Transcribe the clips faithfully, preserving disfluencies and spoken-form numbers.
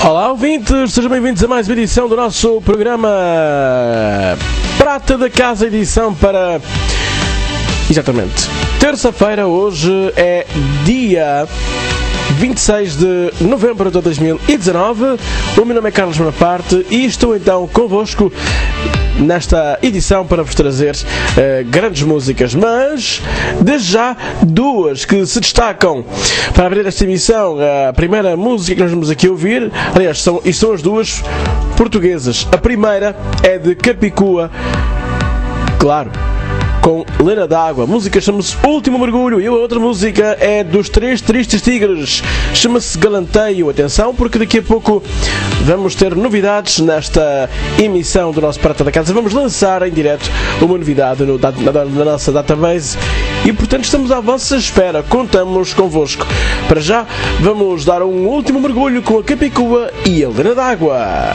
Olá, ouvintes, sejam bem-vindos a mais uma edição do nosso programa Prata da Casa, edição para... Exatamente, terça-feira. Hoje é dia vinte e seis de novembro de dois mil e dezanove. O meu nome é Carlos Bonaparte e estou então convosco nesta edição para vos trazer uh, grandes músicas, mas desde já duas que se destacam para abrir esta emissão. A primeira música que nós vamos aqui ouvir, aliás, são, e são as duas portuguesas. A primeira é de Capicua, claro, com Lena d'Água. A música chama-se Último Mergulho e a outra música é dos Três Tristes Tigres, chama-se Galanteio. Atenção, porque daqui a pouco vamos ter novidades nesta emissão do nosso Prata da Casa. Vamos lançar em direto uma novidade no, na, na nossa database e, portanto, estamos à vossa espera. Contamos convosco. Para já, vamos dar um último mergulho com a Capicua e a Lena d'Água.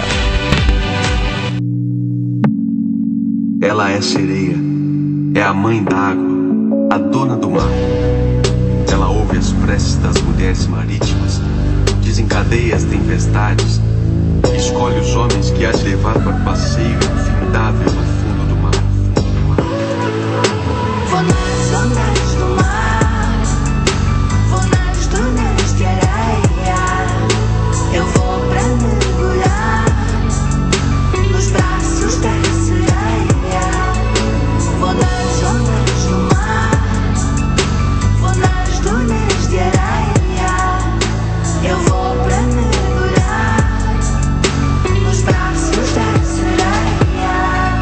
Ela é sereia, é a mãe da água, a dona do mar. Ela ouve as preces das mulheres marítimas, desencadeia as tempestades, escolhe os homens que há de levar para o passeio infindável no fundo do mar. Vou nas ondas do mar, vou nas dunas de areia. Eu vou para mergulhar nos braços da sereia. Vou nas ondas do mar, vou nas dunas de areia. Eu vou para mergulhar nos braços da sereia.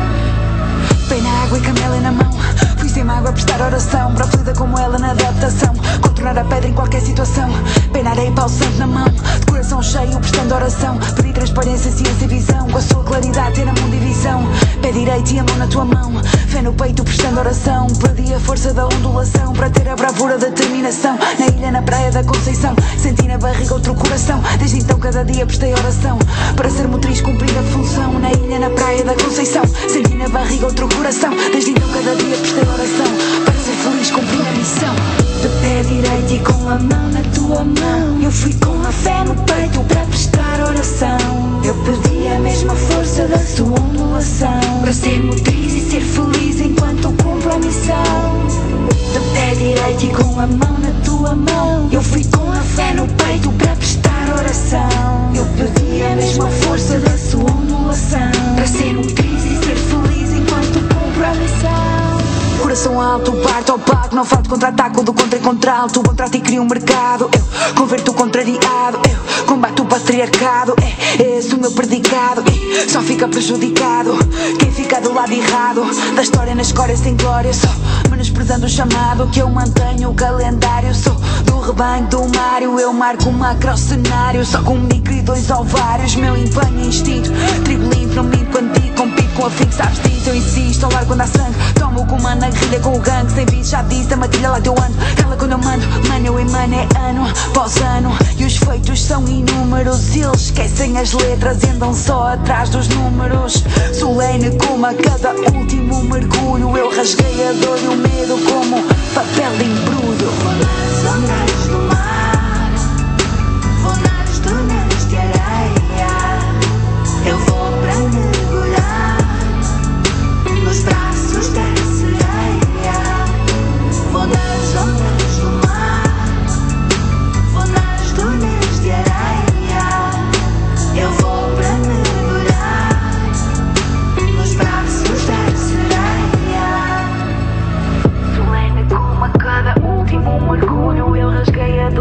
Pé na água e camela na mão, fui sem mágoa prestar oração, para fluida como ela na adaptação, contornar a pedra em qualquer situação. Pé na areia e pau santo na mão, de coração cheio prestando oração, pedi transparência, ciência e visão, com a sua claridade ter a mão divisão. Pé direito e a mão na tua mão, fé no peito prestando oração, perdi a força da ondulação, para ter a bravura da determinação. Na ilha, na praia da Conceição, senti na barriga outro coração, desde então cada dia prestei oração, para ser motriz cumprir a função. Na ilha, na praia da Conceição, senti na barriga outro coração, desde então cada dia prestei oração, para ser feliz cumprir a missão. De pé direito e com a mão na tua mão, eu fui com a fé no peito para prestar oração. Eu pedi a mesma força da sua ondulação, para ser motriz e ser feliz enquanto cumpro a missão. De pé direito e com a mão na tua mão, eu fui com a fé no peito para prestar oração. Eu pedi a mesma força da sua ondulação, para ser motriz e ser feliz enquanto cumpro a missão. Coração alto, parto ao pago, não falto contra-ataque do contra e contra-alto. Contrato e crio um mercado, eu converto o contrariado, eu combato o patriarcado. É esse o meu predicado e só fica prejudicado quem fica do lado errado da história, na escória sem glória. Só menosprezando o chamado que eu mantenho o calendário. Sou do rebanho do Mário, eu marco um macro-cenário, só com um micro e dois ovários. Meu empenho é instinto, trigo limpo, não minto quando digo, compito com a fim que sabes disso. Eu insisto, ao lar quando há sangue, tomo o comando na guerrilha com o gangue. Sem bicho já disse, a matilha lá teu ano, cala quando eu mando, mano eu emano, é ano após ano. E os feitos são inúmeros, eles esquecem as letras e andam só atrás dos números. Solene como a cada último mergulho, eu rasguei a dor e o medo como papel de embrulho. Vou nas ondas do mar, vou nas dunas de areia. Eu vou para mergulhar nos braços da sereia. Vou nas ondas do mar, vou nas dunas de areia. Eu vou para mergulhar nos braços da sereia. Solene como a cada último mergulho, eu rasguei a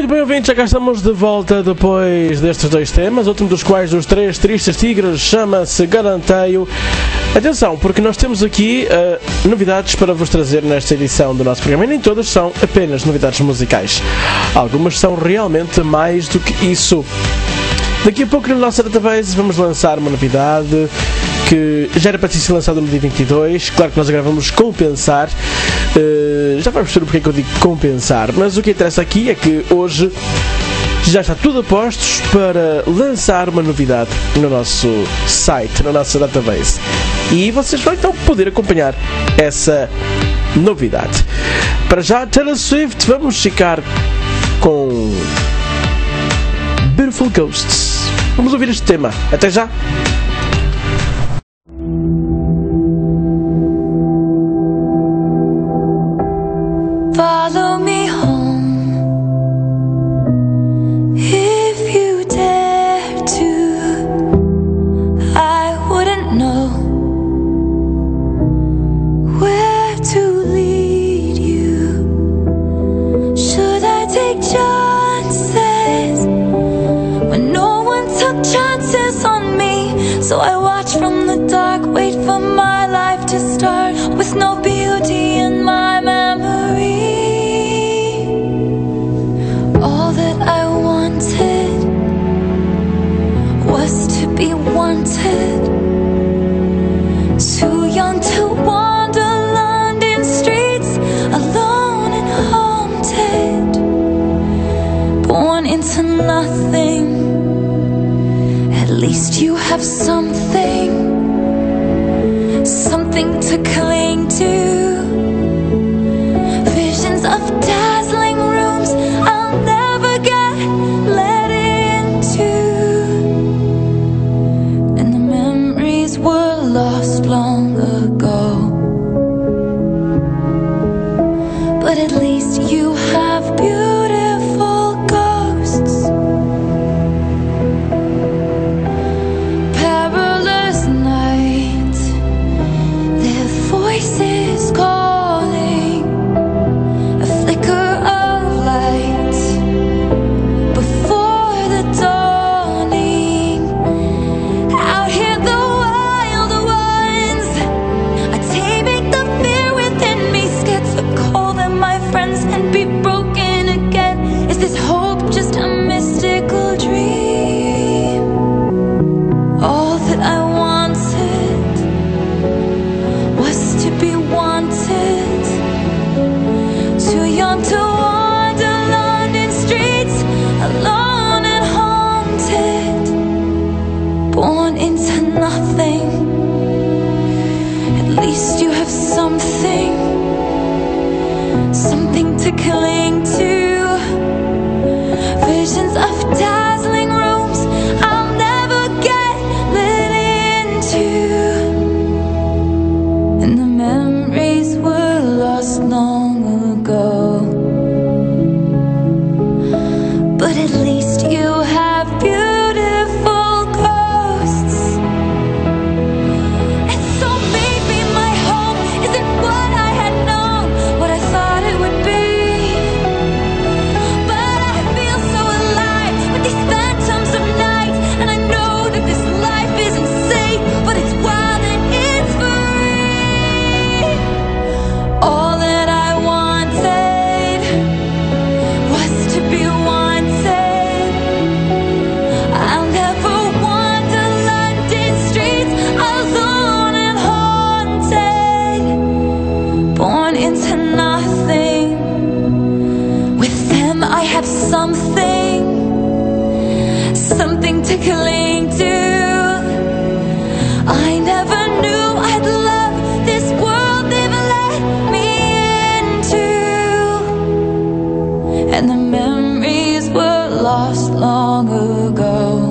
Muito bem, ouvintes, já cá estamos de volta depois destes dois temas, o último dos quais dos três tristes tigres chama-se Garanteio. Atenção, porque nós temos aqui uh, novidades para vos trazer nesta edição do nosso programa, e nem todas são apenas novidades musicais. Algumas são realmente mais do que isso. Daqui a pouco na nossa database vamos lançar uma novidade que já era para ter sido lançado no dia vinte e dois. Claro que nós agora vamos compensar. Uh, já vamos perceber porque é que eu digo compensar, mas o que interessa aqui é que hoje já está tudo a postos para lançar uma novidade no nosso site, na nossa database. E vocês vão então poder acompanhar essa novidade. Para já, Taylor Swift, vamos ficar com Beautiful Ghosts. Vamos ouvir este tema. Até já! Follow me home if you dare to. I wouldn't know where to lead you. Should I take chances when no one took chances on me? So I watch from the dark, wait for my life to start with no beauty in my memory. All that I wanted was to be wanted. Too young to wander London streets, alone and haunted. Born into nothing, at least you have something. Something to cling to. Visions of dazzling rooms I'll never get let into. And the memories were lost long ago. But at least you have beautiful ghosts. Perilous night, their voices calling, a flicker of light before the dawning. Out here the wild ones are taming the fear within me, scared to call them my friends and be broken again. Is this hope just a mystical dream? All that I wanted was to be wanted. Too young to wander London streets, alone and haunted. Born into nothing, at least you have something. Something to cling to. Visions of dazzling rooms I'll never get let into. And the memories were lost long ago. But at least you have beautiful ghosts. And so maybe my home isn't what I had known, what I thought it would be. But I feel so alive with these phantoms of night, and I know that this life isn't safe, but it's wild and it's free. All that I wanted was to be wanted. I'll never wander London streets, alone and haunted. Born into nothing, with them I have something. Something to cling to. I never knew I'd love this world they've let me into. And the memories were lost long ago.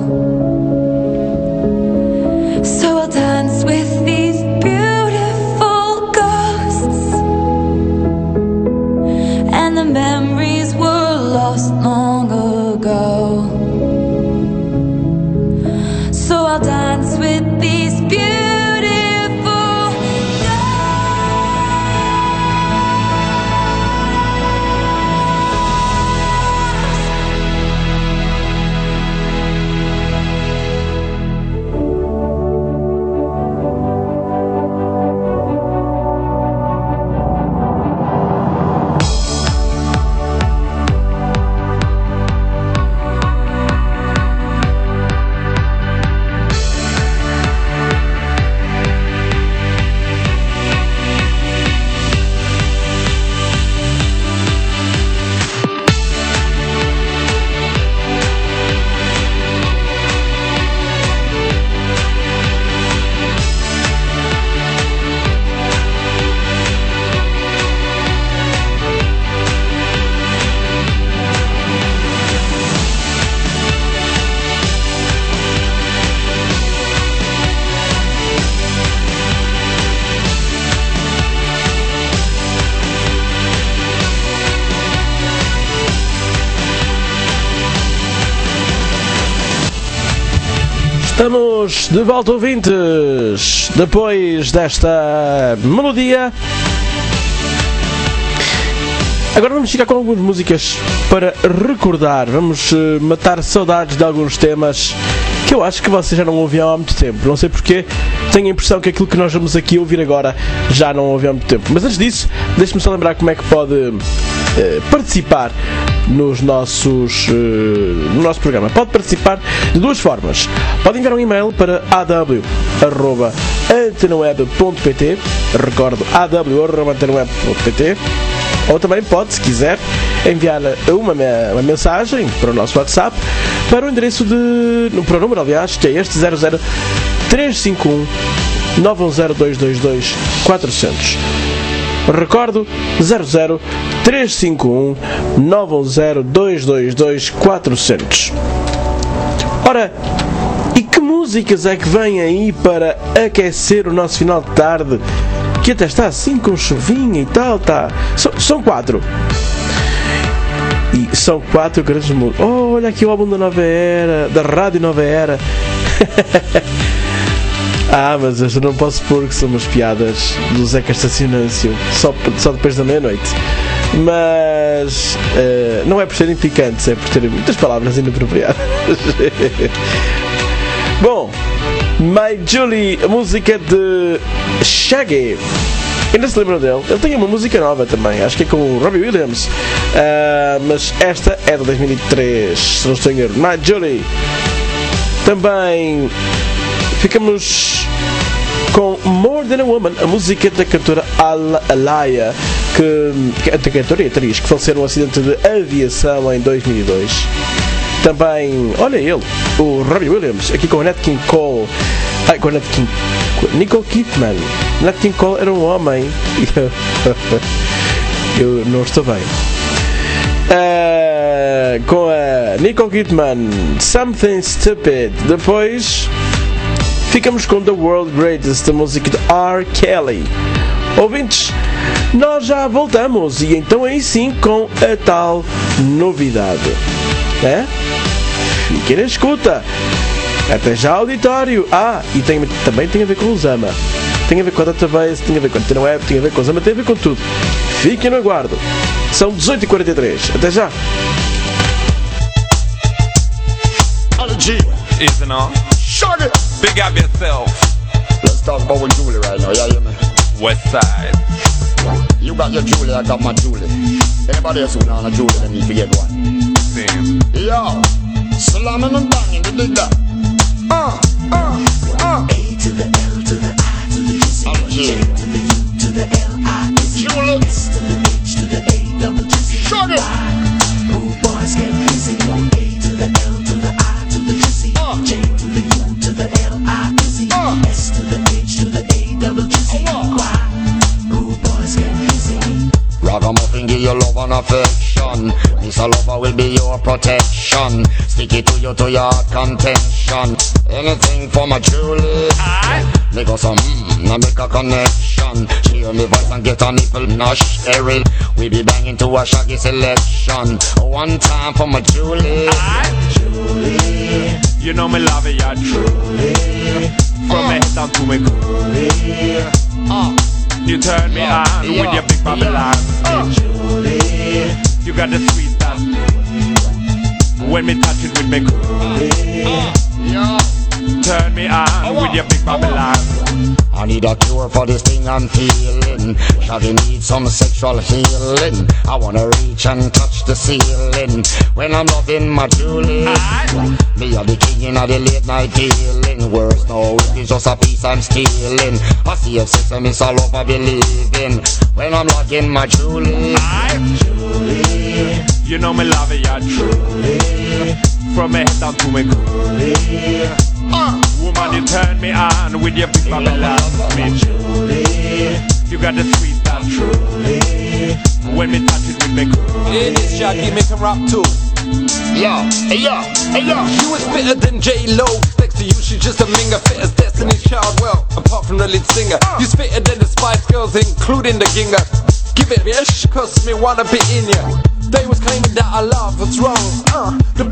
So I'll dance with these beautiful ghosts. And the memories were lost long ago. Estamos de volta, ouvintes, depois desta melodia. Agora vamos ficar com algumas músicas para recordar. Vamos uh, matar saudades de alguns temas que eu acho que vocês já não ouviam há muito tempo. Não sei porquê, tenho a impressão que aquilo que nós vamos aqui ouvir agora já não ouviam há muito tempo. Mas antes disso, deixe-me só lembrar como é que pode uh, participar nos nossos, uh, no nosso programa. Pode participar de duas formas. Pode enviar um e-mail para a w arroba antenaweb ponto p t, recordo, a w arroba antenaweb ponto p t, ou também pode, se quiser, enviar uma, uma mensagem para o nosso WhatsApp para o endereço de, para o número, aliás, que é este zero zero três cinco um nove um zero dois dois dois quatro zero zero. Recordo, zero zero três cinco um nove um zero dois dois dois quatro zero zero. Ora, e que músicas é que vêm aí para aquecer o nosso final de tarde? Que até está assim com chuvinha e tal, tá. São, são quatro. E são quatro grandes músicas. Oh, olha aqui o álbum da Nova Era, da Rádio Nova Era. Ah, mas eu não posso pôr que são umas piadas do Zeca Estacionâncio, só, só depois da meia-noite. Mas uh, não é por serem picantes, é por terem muitas palavras inapropriadas. Bom, My Julie, a música de Shaggy. Ainda se lembram dele? Ele tem uma música nova também, acho que é com o Robbie Williams, uh, mas esta é de dois mil e três, se não estou em erro. My Julie. Também ficamos com More Than a Woman, a música da cantora Alaya, que, que é cantora e atriz, que faleceu num acidente de aviação em dois mil e dois. Também, olha ele, o Robbie Williams, aqui com a Nat King Cole. Ai, com a Nat King Nicole Kidman. Nat King Cole era um homem. Eu não estou bem. Uh, com a Nicole Kidman, Something Stupid. Depois ficamos com The World Greatest, a música de R. Kelly. Ouvintes, nós já voltamos, e então aí sim com a tal novidade. É? Fiquem na escuta. Até já, auditório. Ah, e tem, também tem a ver com o Zama. Tem a ver com a Database, tem a ver com a Antena Web, tem a ver com o Zama, tem a ver com tudo. Fiquem no aguardo. São dezoito e quarenta e três. Até já. G, isn't on? Shut it! Big up yourself. Let's talk about with Julie right now, yeah, hear me? West side. You got your Julie, I got my Julie. Anybody else who want a Julie, they need to get one. Same. Yo, slamming and banging, you dig that? Uh, uh, uh. A to the L to the I to the C, J to the U to the L I to the Julie. S to the H to the A double T C. Shut it! Rude boys get busy. A to the L to the I to the C, uh. J to the U to the L I to the uh. S to the H to the A double T C. Why? Rude boys get busy. Ragamuffin give your love and affection. Mister Lover will be your protection. Stick it to you to your contention. Anything for my Julie. Make us some mmm, now make a connection. She hear me voice and get a nipple nosh Errol. We be banging to a shaggy selection. One time for my Julie. Julie, you know me love it, yeah, truly. From uh. me head down to me coolie. Uh. You turn me uh. on yeah. with your big Babylon. Uh. Julie, you got the sweet stuff. When me touch it with me coolie. Uh. Yeah. Turn me on oh, with your big Babylon. I need a cure for this thing I'm feeling. Shaggy needs some sexual healing. I wanna reach and touch the ceiling when I'm loving my Julie. Aye. Me are the king of the late night dealing. Words no, it's just a piece I'm stealing. I see if sex and miss all over believing when I'm loving my Julie. Aye. Julie, you know me love it, yeah, truly. From me head down to me coolie. Uh, woman, you turn me on with your big Babylon. Me Julie, you got the sweet stuff. Truly, when me touch it with me coolie. Hey, this Shaggy make him rap too. Yo, hey yo, hey yo. You was fitter than J-Lo. Next to you, she's just a minger. Fit as Destiny's Child, well, apart from the lead singer. Uh. You's fitter than the Spice Girls, including the Ginger. Give it a sh, cause me wanna be in ya. They was claiming that our love was wrong. Uh, the people just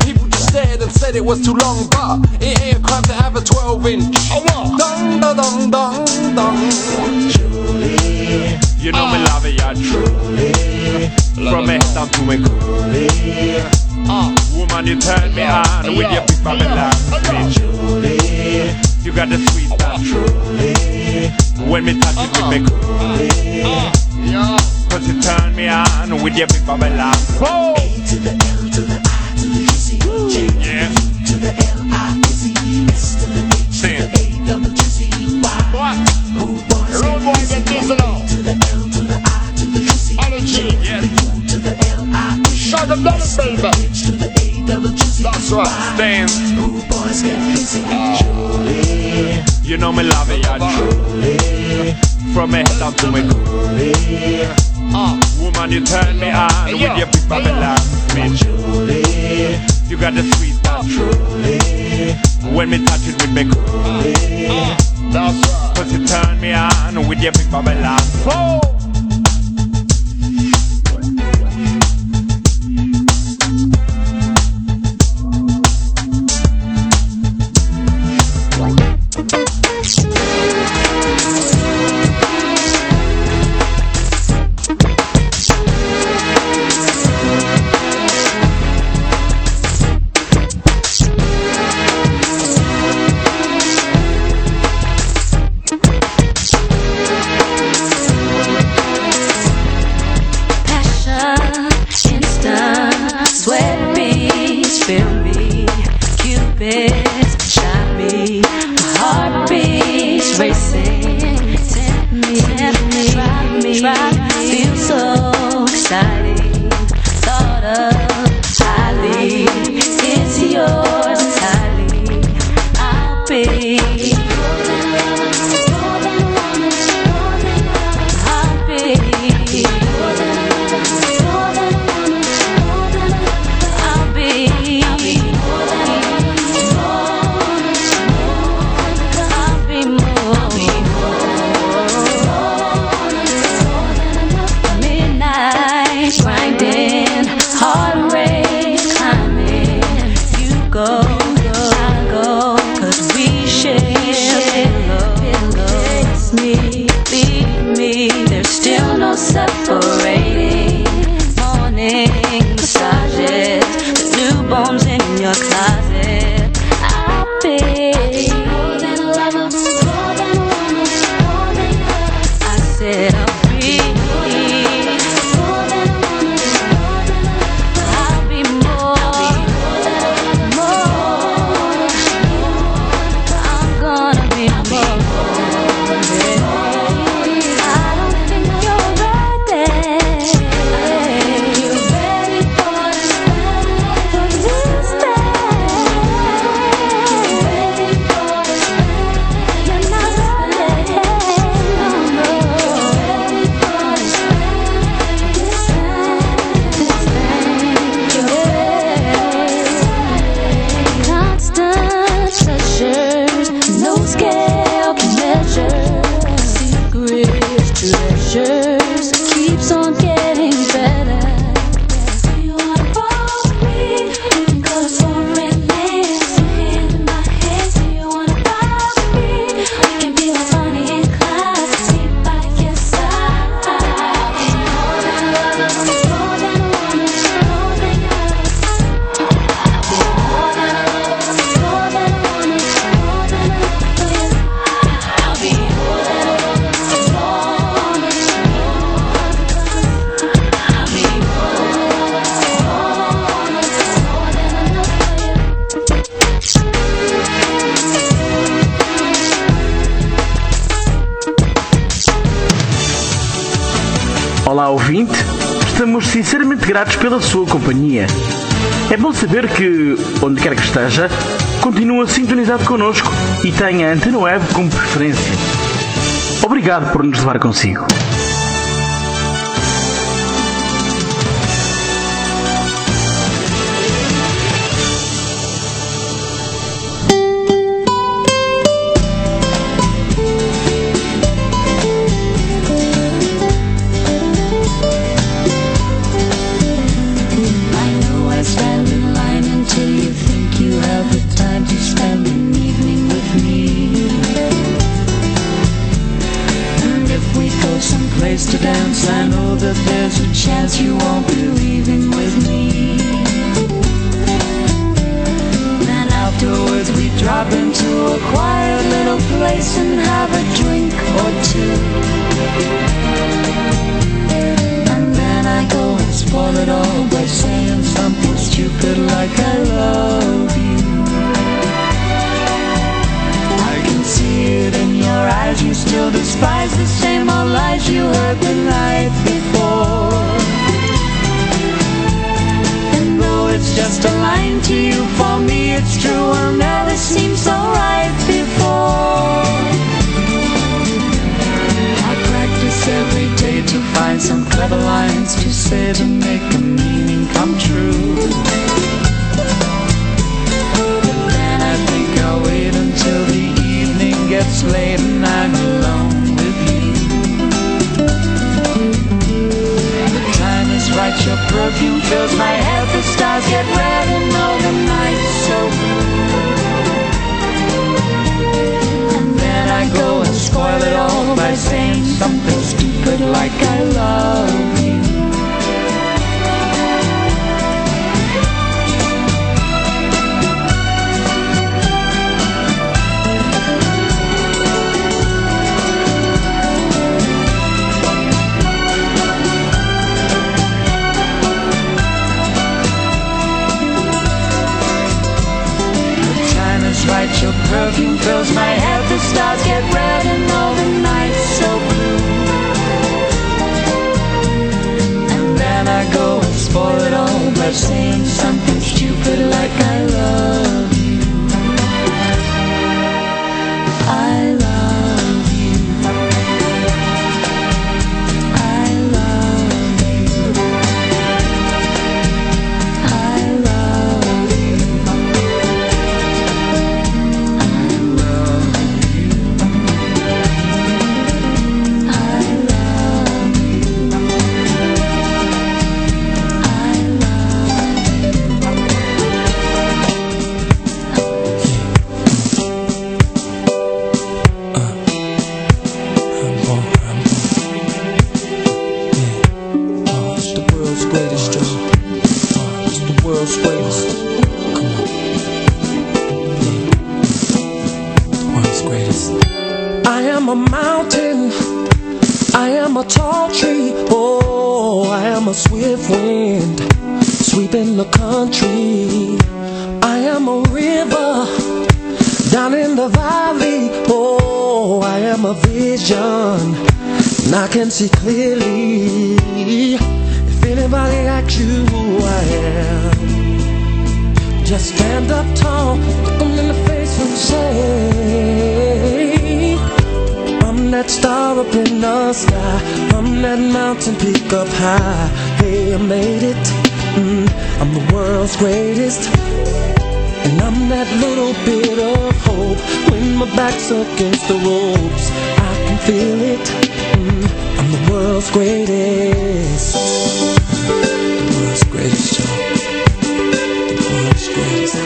stared and said it was too long, but it ain't a crime to have a twelve inch. Oh what? Dong da dong dong dong. Julie, you know uh, me love it, yeah, truly. From me head down to me coolie. Uh, woman, you turn me on uh, with your big Babylon. Me Julie, you got the sweet stuff. Truly, when me touch it with me coolie. Uh, uh, Cause you turn me on with your big Babylon. Oh. A to the L to the I to the G C J yeah. to the L I Z S to the H to the A double G C Y. What? Who boys get busy? To the L to the I to the G C J yeah. to the U to the L I Z. Shut them down, baby. H to the A double G C Y. That's right. Stand. Who boys get busy? Julie, you know me love it, yeah. Truly, from me head down to me coolie. Uh, woman, you turn me on hey, with yo. Your big Babylon. Me Julie, you got the sweet stuff. Truly, when me touch it with me coolie. Uh, uh, that's right. Cause you turn me on with your big Babylon. Oh. Olá, ouvinte, estamos sinceramente gratos pela sua companhia. É bom saber que, onde quer que esteja, continua sintonizado connosco e tenha a Antena Web como preferência. Obrigado por nos levar consigo. Stand in line until you think that there's a chance you won't be leaving with me. Then afterwards we drop into a quiet little place and have a drink or two. And then I go and spoil it all by saying something stupid like I love you. I can see it in your eyes, you still despise the same old lies you heard the night before. And though it's just a line to you, for me it's true, will never seem so right before. I practice every day to find some clever lines to say to make the meaning come true. But then I think I'll wait until the evening gets late and I'm alone with you. The time is right, your perfume fills my head, the stars get red and all the night's so blue. And then I go and spoil it all by saying something stupid like I love you. Right, your perfume fills my head, the stars get red and all the night's so blue. And then I go and spoil it all by saying something stupid like I love you. I love you. I love you. I love you. Swift wind sweeping the country. I am a river down in the valley. Oh, I am a vision and I can see clearly. If anybody asks you who I am, just stand up tall, look them in the face and say, I'm that star up in the sky, I'm that mountain peak up high. Hey, I made it, mm, I'm the world's greatest. And I'm that little bit of hope when my back's against the ropes. I can feel it, mm, I'm the world's greatest. The world's greatest, y'all. The world's greatest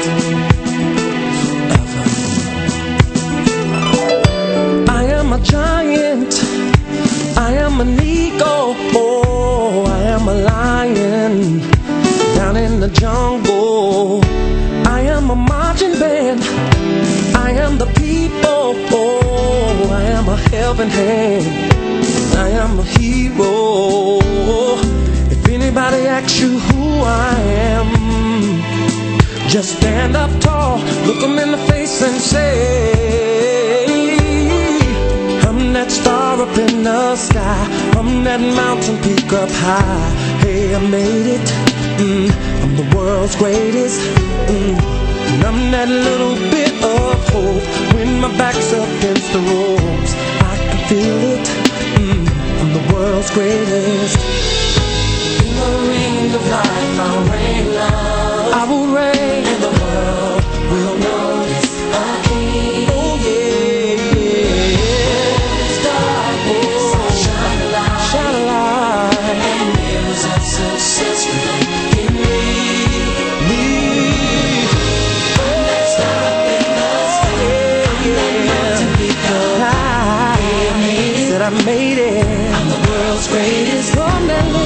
ever. I am a giant, I am an eagle, oh, I am a lion down in the jungle. I am a marching band, I am the people, oh, I am a helping hand, I am a hero. If anybody asks you who I am, just stand up tall, look them in the face and say, I'm that star up in the sky, I'm that mountain peak up high. Hey, I made it, mm, I'm the world's greatest, mm, and I'm that little bit of hope when my back's against the ropes. I can feel it, mm, I'm the world's greatest. In the ring of life I'll reign love, I will reign, and the world will notice again. Oh yeah, yeah. Darkness, I'll shine a light, shine a light, and news of success within me. Me. I'm that star up in the sky, I'm that mountain peak up high. Said I made it, I'm the world's greatest. I'm that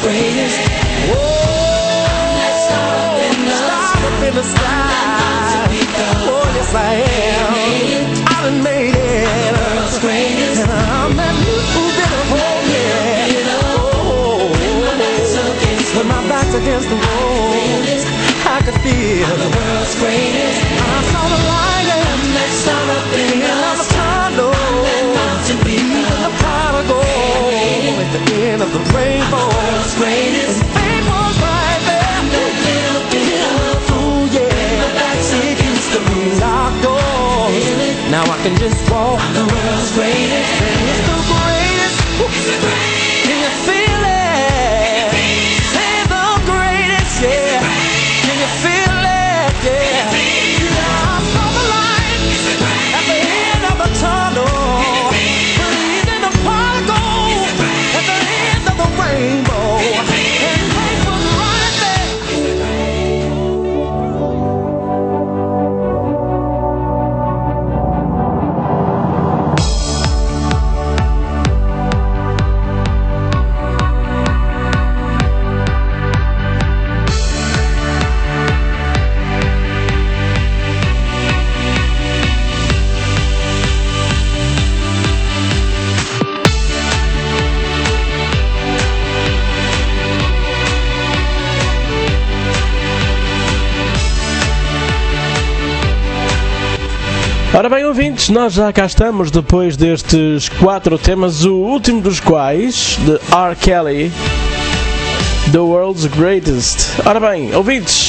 greatest. Whoa, stop up in the sky. Oh, yes I am. I done made it. World's greatest. And I'm that new beautiful, yeah. Oh, when my back's against the wall, I could feel the world's greatest. I saw the light and that sun up in the tunnel. Even the prodigal at the end of the rainbow. World's greatest. And fame was right there. Ooh yeah. It used to be locked doors. Now I can just walk. The world's greatest. And it's the greatest. It's the greatest. Can you feel it? Say the greatest, yeah. Can you feel it? Yeah. Yeah, I saw the light at the end of the tunnel. Breathing the prodigal at the end of the rainbow. And faith was right there. Ora bem, ouvintes, nós já cá estamos depois destes quatro temas, o último dos quais, de R. Kelly, The World's Greatest. Ora bem, ouvintes,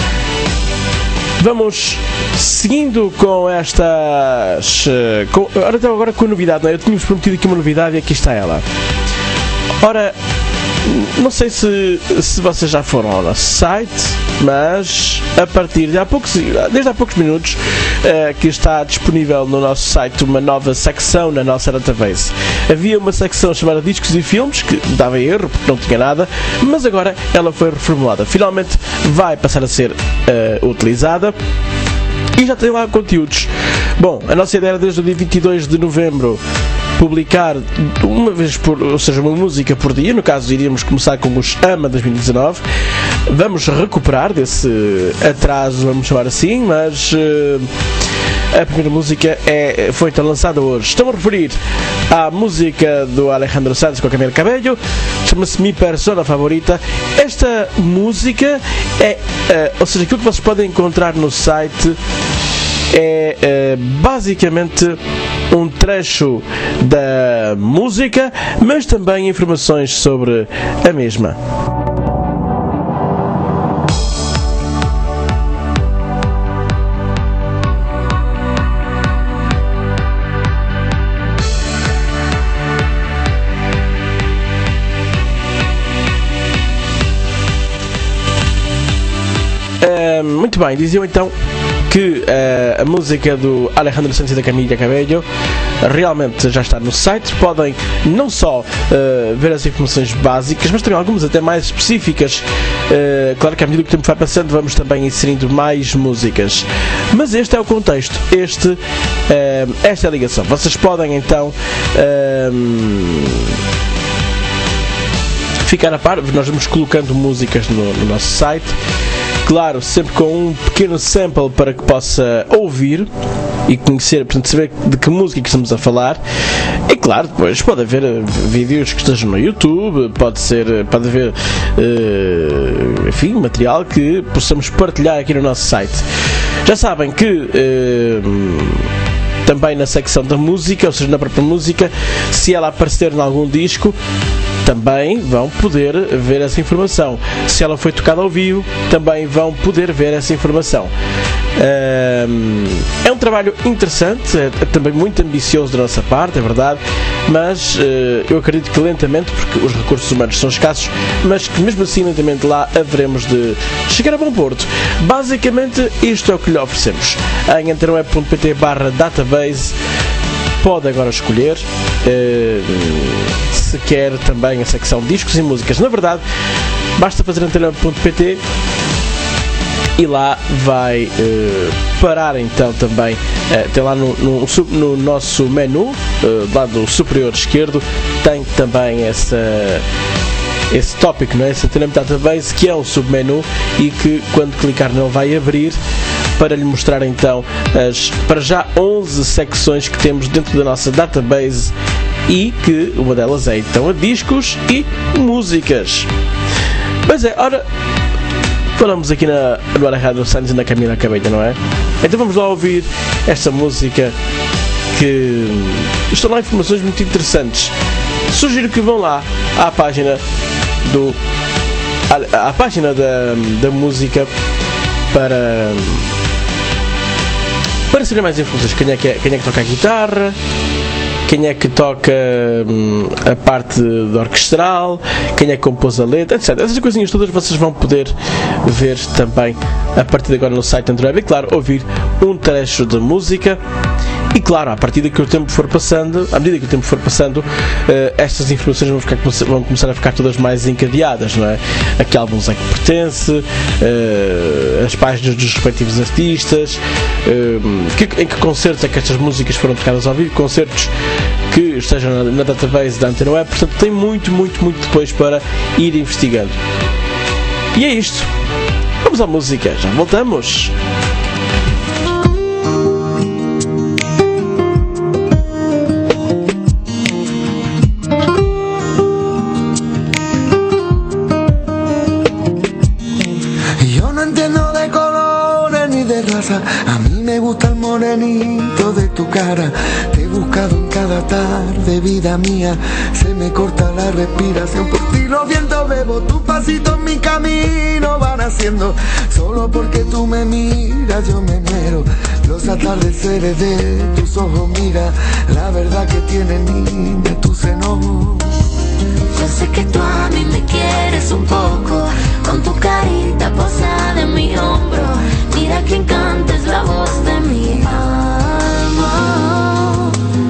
vamos seguindo com estas... Com, ora, então agora com a novidade, não é? Eu tínhamos prometido aqui uma novidade e aqui está ela. Ora, não sei se, se vocês já foram ao nosso site, mas a partir de há poucos, desde há poucos minutos uh, que está disponível no nosso site uma nova secção na nossa database. Havia uma secção chamada Discos e Filmes, que dava erro porque não tinha nada, mas agora ela foi reformulada. Finalmente vai passar a ser uh, utilizada e já tem lá conteúdos. Bom, a nossa ideia era desde o dia vinte e dois de novembro publicar uma vez por, ou seja, uma música por dia. No caso, iríamos começar com os AMA dois mil e dezanove. Vamos recuperar desse atraso, vamos chamar assim, mas uh, a primeira música é, foi então lançada hoje. Estamos a referir à música do Alejandro Sanz com a Camila Cabello, chama-se Mi Persona Favorita. Esta música é, uh, ou seja, aquilo que vocês podem encontrar no site é uh, basicamente um trecho da música, mas também informações sobre a mesma. Uh, muito bem, diziam então que uh, a música do Alejandro Sanz e da Camila Cabello realmente já está no site. Podem não só uh, ver as informações básicas, mas também algumas até mais específicas. Uh, claro que à medida que o tempo vai passando vamos também inserindo mais músicas, mas este é o contexto, este, uh, esta é a ligação. Vocês podem então uh, ficar a par. Nós vamos colocando músicas no, no nosso site, claro, sempre com um pequeno sample para que possa ouvir e conhecer, portanto, saber de que música que estamos a falar. E claro, depois pode haver vídeos que estejam no YouTube, pode ser, pode haver uh, enfim, material que possamos partilhar aqui no nosso site. Já sabem que uh, também na secção da música, ou seja, na própria música, se ela aparecer em algum disco, também vão poder ver essa informação. Se ela foi tocada ao vivo, também vão poder ver essa informação. É um trabalho interessante, é também muito ambicioso da nossa parte, é verdade, mas eu acredito que lentamente, porque os recursos humanos são escassos, mas que mesmo assim lentamente lá haveremos de chegar a bom porto. Basicamente isto é o que lhe oferecemos. Em antenaweb ponto pt barra database pode agora escolher se quer também a secção de discos e músicas. Na verdade, basta fazer antenaweb ponto pt e lá vai uh, parar então também, uh, tem lá no, no, no nosso menu, uh, do lado superior esquerdo, tem também essa, esse tópico, não é? Santaname Database, que é um submenu e que quando clicar nele vai abrir para lhe mostrar então as, para já, onze secções que temos dentro da nossa database e que uma delas é então a discos e músicas. Pois é, ora, falamos aqui na Luara Rádio Santos e na Camila Cabelha, não é? Então vamos lá ouvir esta música, que estão lá informações muito interessantes. Sugiro que vão lá à página do à, à página da, da música para para saber mais informações. Quem é que, é, quem é que toca a guitarra, quem é que toca hum, a parte da orquestral, quem é que compôs a letra, etcétera. Essas coisinhas todas vocês vão poder ver também a partir de agora no site Android. E claro, ouvir um trecho de música. E claro, à partir que o tempo for passando, à medida que o tempo for passando, uh, estas informações vão, ficar, vão começar a ficar todas mais encadeadas, não é? A que álbuns é que pertence, uh, as páginas dos respectivos artistas, uh, que, em que concertos é que estas músicas foram tocadas ao vivo, concertos que estejam na, na database da Antena Web. Portanto, tem muito, muito, muito depois para ir investigando. E é isto. Vamos à música, já voltamos. A mí me gusta el morenito de tu cara. Te he buscado en cada tarde, vida mía. Se me corta la respiración. Por ti los vientos bebo, tus pasitos mi camino van haciendo. Solo porque tú me miras yo me muero. Los atardeceres de tus ojos, mira la verdad que tiene niña tu seno. Yo sé que tú a mí me quieres un poco, con tu carita posada en mi hombro. Mira que encanta es la voz de mi alma.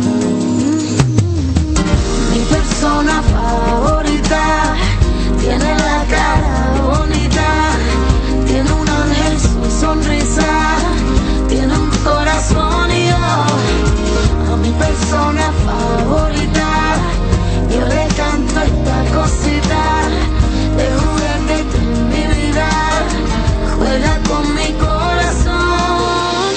Mi persona favorita tiene la cara bonita, tiene un ángel, su sonrisa, tiene un corazón y yo a mi persona favorita yo le canto esta cosita de juguete en mi vida, juega con mi corazón.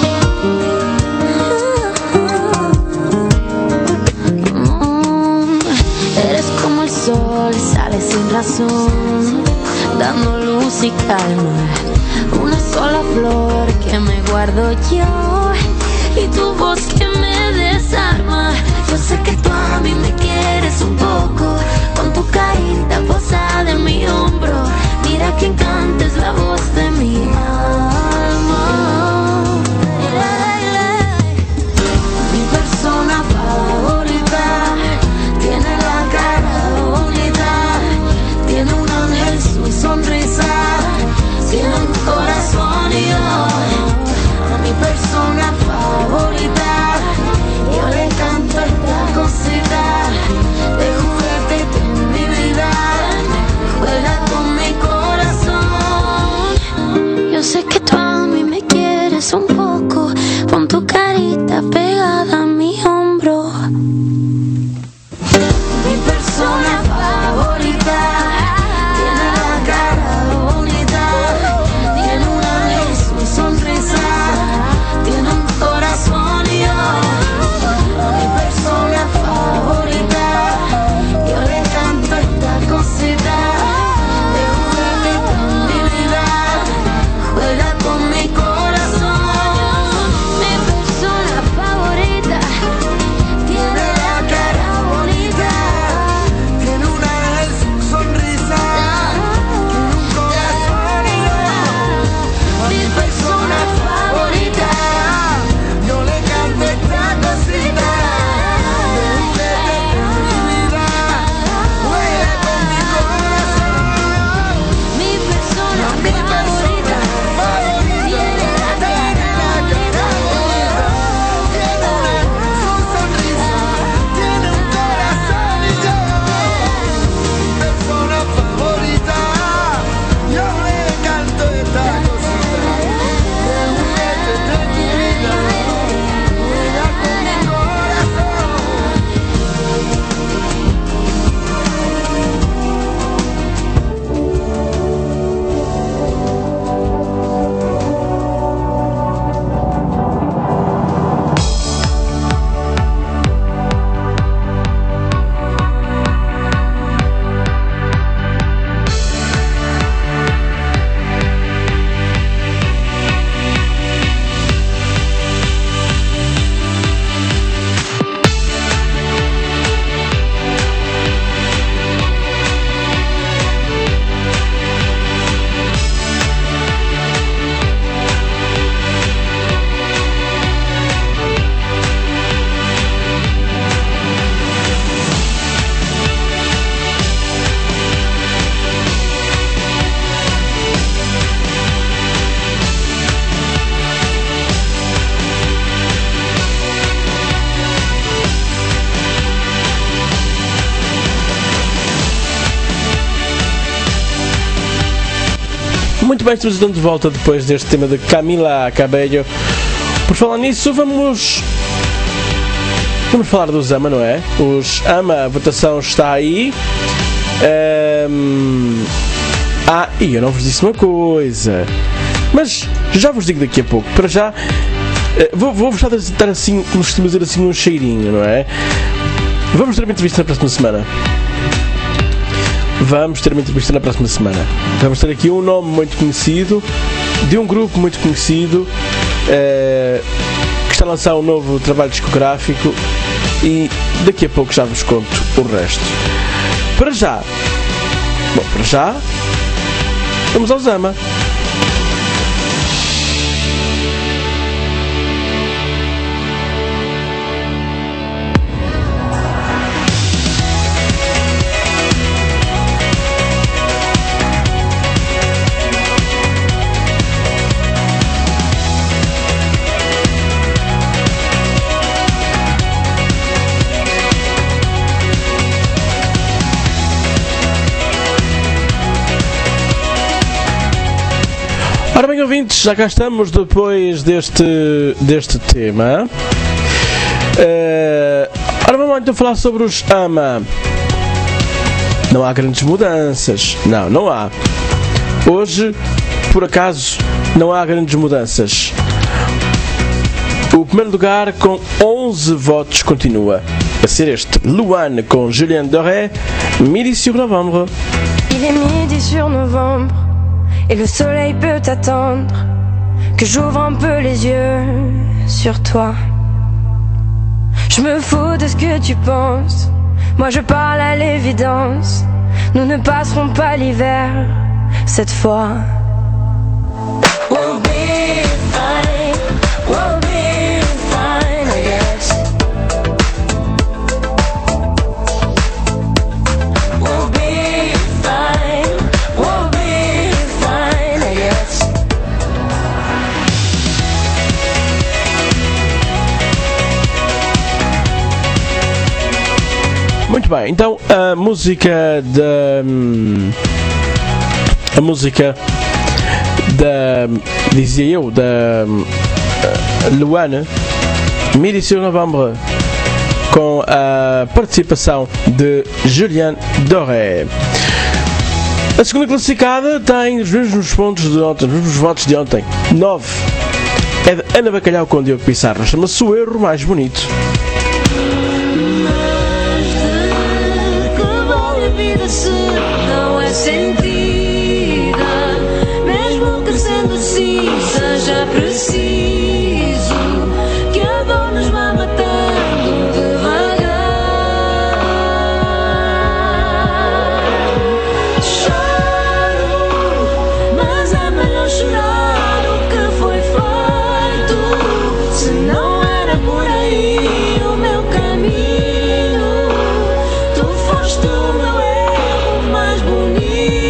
Mm, eres como el sol, sale sin razón, dando luz y calma. Una sola flor que me guardo yo y tu voz que me desarma. Yo sé que tú a mí me quieres un poco, con tu carita posada en mi hombro. Mira que encanta es la voz de mi alma. Mi persona favorita tiene la cara bonita, tiene un ángel, su sonrisa, tiene un corazón y yo a mi persona favorita yo le canto esta cosita de juguete en mi vida, juega con mi corazón. Yo sé que tú a mí me quieres un poco, con tu carita pegada a mi hombro. Mi persona favorita tiene la cara Muito bem, estamos então de volta depois deste tema de Camila Cabello. Por falar nisso, vamos... Vamos falar dos AMA, não é? Os AMA, a votação está aí. Um... Ah, e eu não vos disse uma coisa. Mas já vos digo daqui a pouco. Para já, vou, vou-vos dar assim, como costuma dizer assim, um cheirinho, não é? Vamos ter uma entrevista na próxima semana. Vamos ter uma entrevista na próxima semana. Vamos ter aqui um nome muito conhecido, de um grupo muito conhecido, uh, que está a lançar um novo trabalho discográfico, e daqui a pouco já vos conto o resto. Para já, bom, para já, vamos aos AMA. Ora bem, ouvintes, já cá estamos depois deste, deste tema. Uh, ora vamos então falar sobre os AMA. Não há grandes mudanças. Não, não há. Hoje, por acaso, não há grandes mudanças. O primeiro lugar com onze votos continua a ser este. Luan com Julien Doré, Midi sur Novembre. Il est midi sur novembre et le soleil peut attendre que j'ouvre un peu les yeux sur toi. Je me fous de ce que tu penses, moi je parle à l'évidence. Nous ne passerons pas l'hiver cette fois. We'll be fine, we'll be fine, I guess. We'll be fine, we'll be fine, I guess. Muito bem, então a música da... A música da... Dizia eu, da... Luana, Midi sur Novembre, com a participação de Julien Doré. A segunda classificada tem os mesmos pontos de ontem, os mesmos votos de ontem, nove. É de Ana Bacalhau com Diogo Pissarra, chama-se O Erro Mais Bonito. Se não é sentida, mesmo que sendo assim seja preciso que a dor nos vá matando devagar. Choro, mas é melhor chorar o que foi feito, se não era por aí o meu caminho. Tu foste o meu erro mais bonito.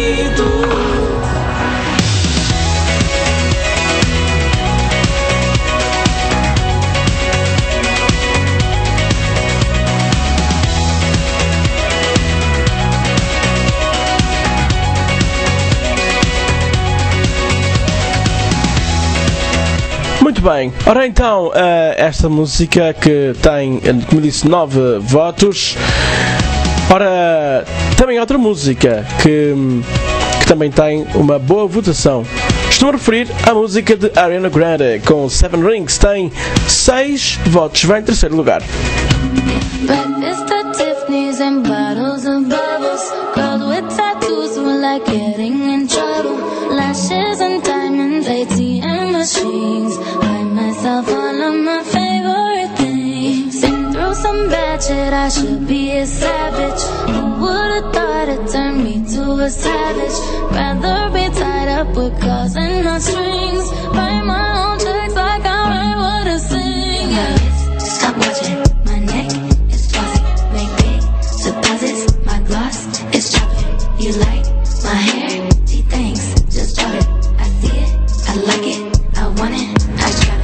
Muito bem, ora então, uh, esta música que tem, como disse, nove votos. Ora, também outra música que, que também tem uma boa votação. Estou a referir à música de Ariana Grande com Seven Rings, tem seis votos, vai em terceiro lugar. Breakfast at Tiffany's and bottles of bubbles. Girls with tattoos who like getting in trouble. Lashes and diamonds, A T M machines. Buy myself all of my favorite things. Seen through some bad shit, I should be a savage. Who would've thought it turned me to a savage? Rather be tied up with calls and not strings. Write my own checks like I write what I sing. Yeah, just stop watching. My neck is fuzzy, make big deposits. My gloss is chopping. You like my hair? Gee, thanks, just drop it. I see it, I like it, I want it, I got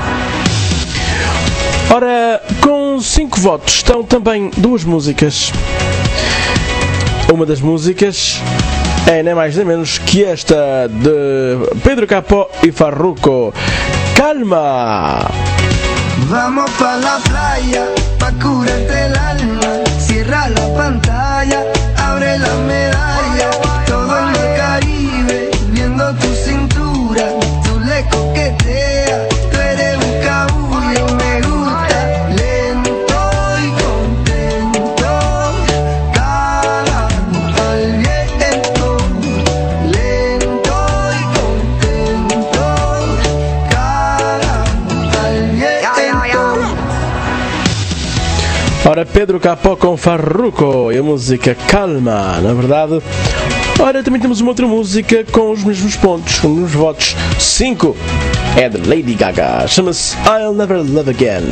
it. Ora, com cinco votos estão também duas músicas. Uma das músicas é nem mais nem menos que esta de Pedro Capó e Farruko. Calma! Vamos pa la playa, pa curarte el alma. Cierra la pantalla, abre la medalla. Todo en el Caribe, viendo tu cintura. Tú le coqueteas, tú eres un cabullo. Me gusta lento y contento. Cara al viento, lento y contento. Cara al viento. Ora, Pedro Capó com Farruko e a música Calma, na verdade. Ora, também temos uma outra música com os mesmos pontos, com os mesmos votos. cinco é de Lady Gaga, chama-se I'll Never Love Again.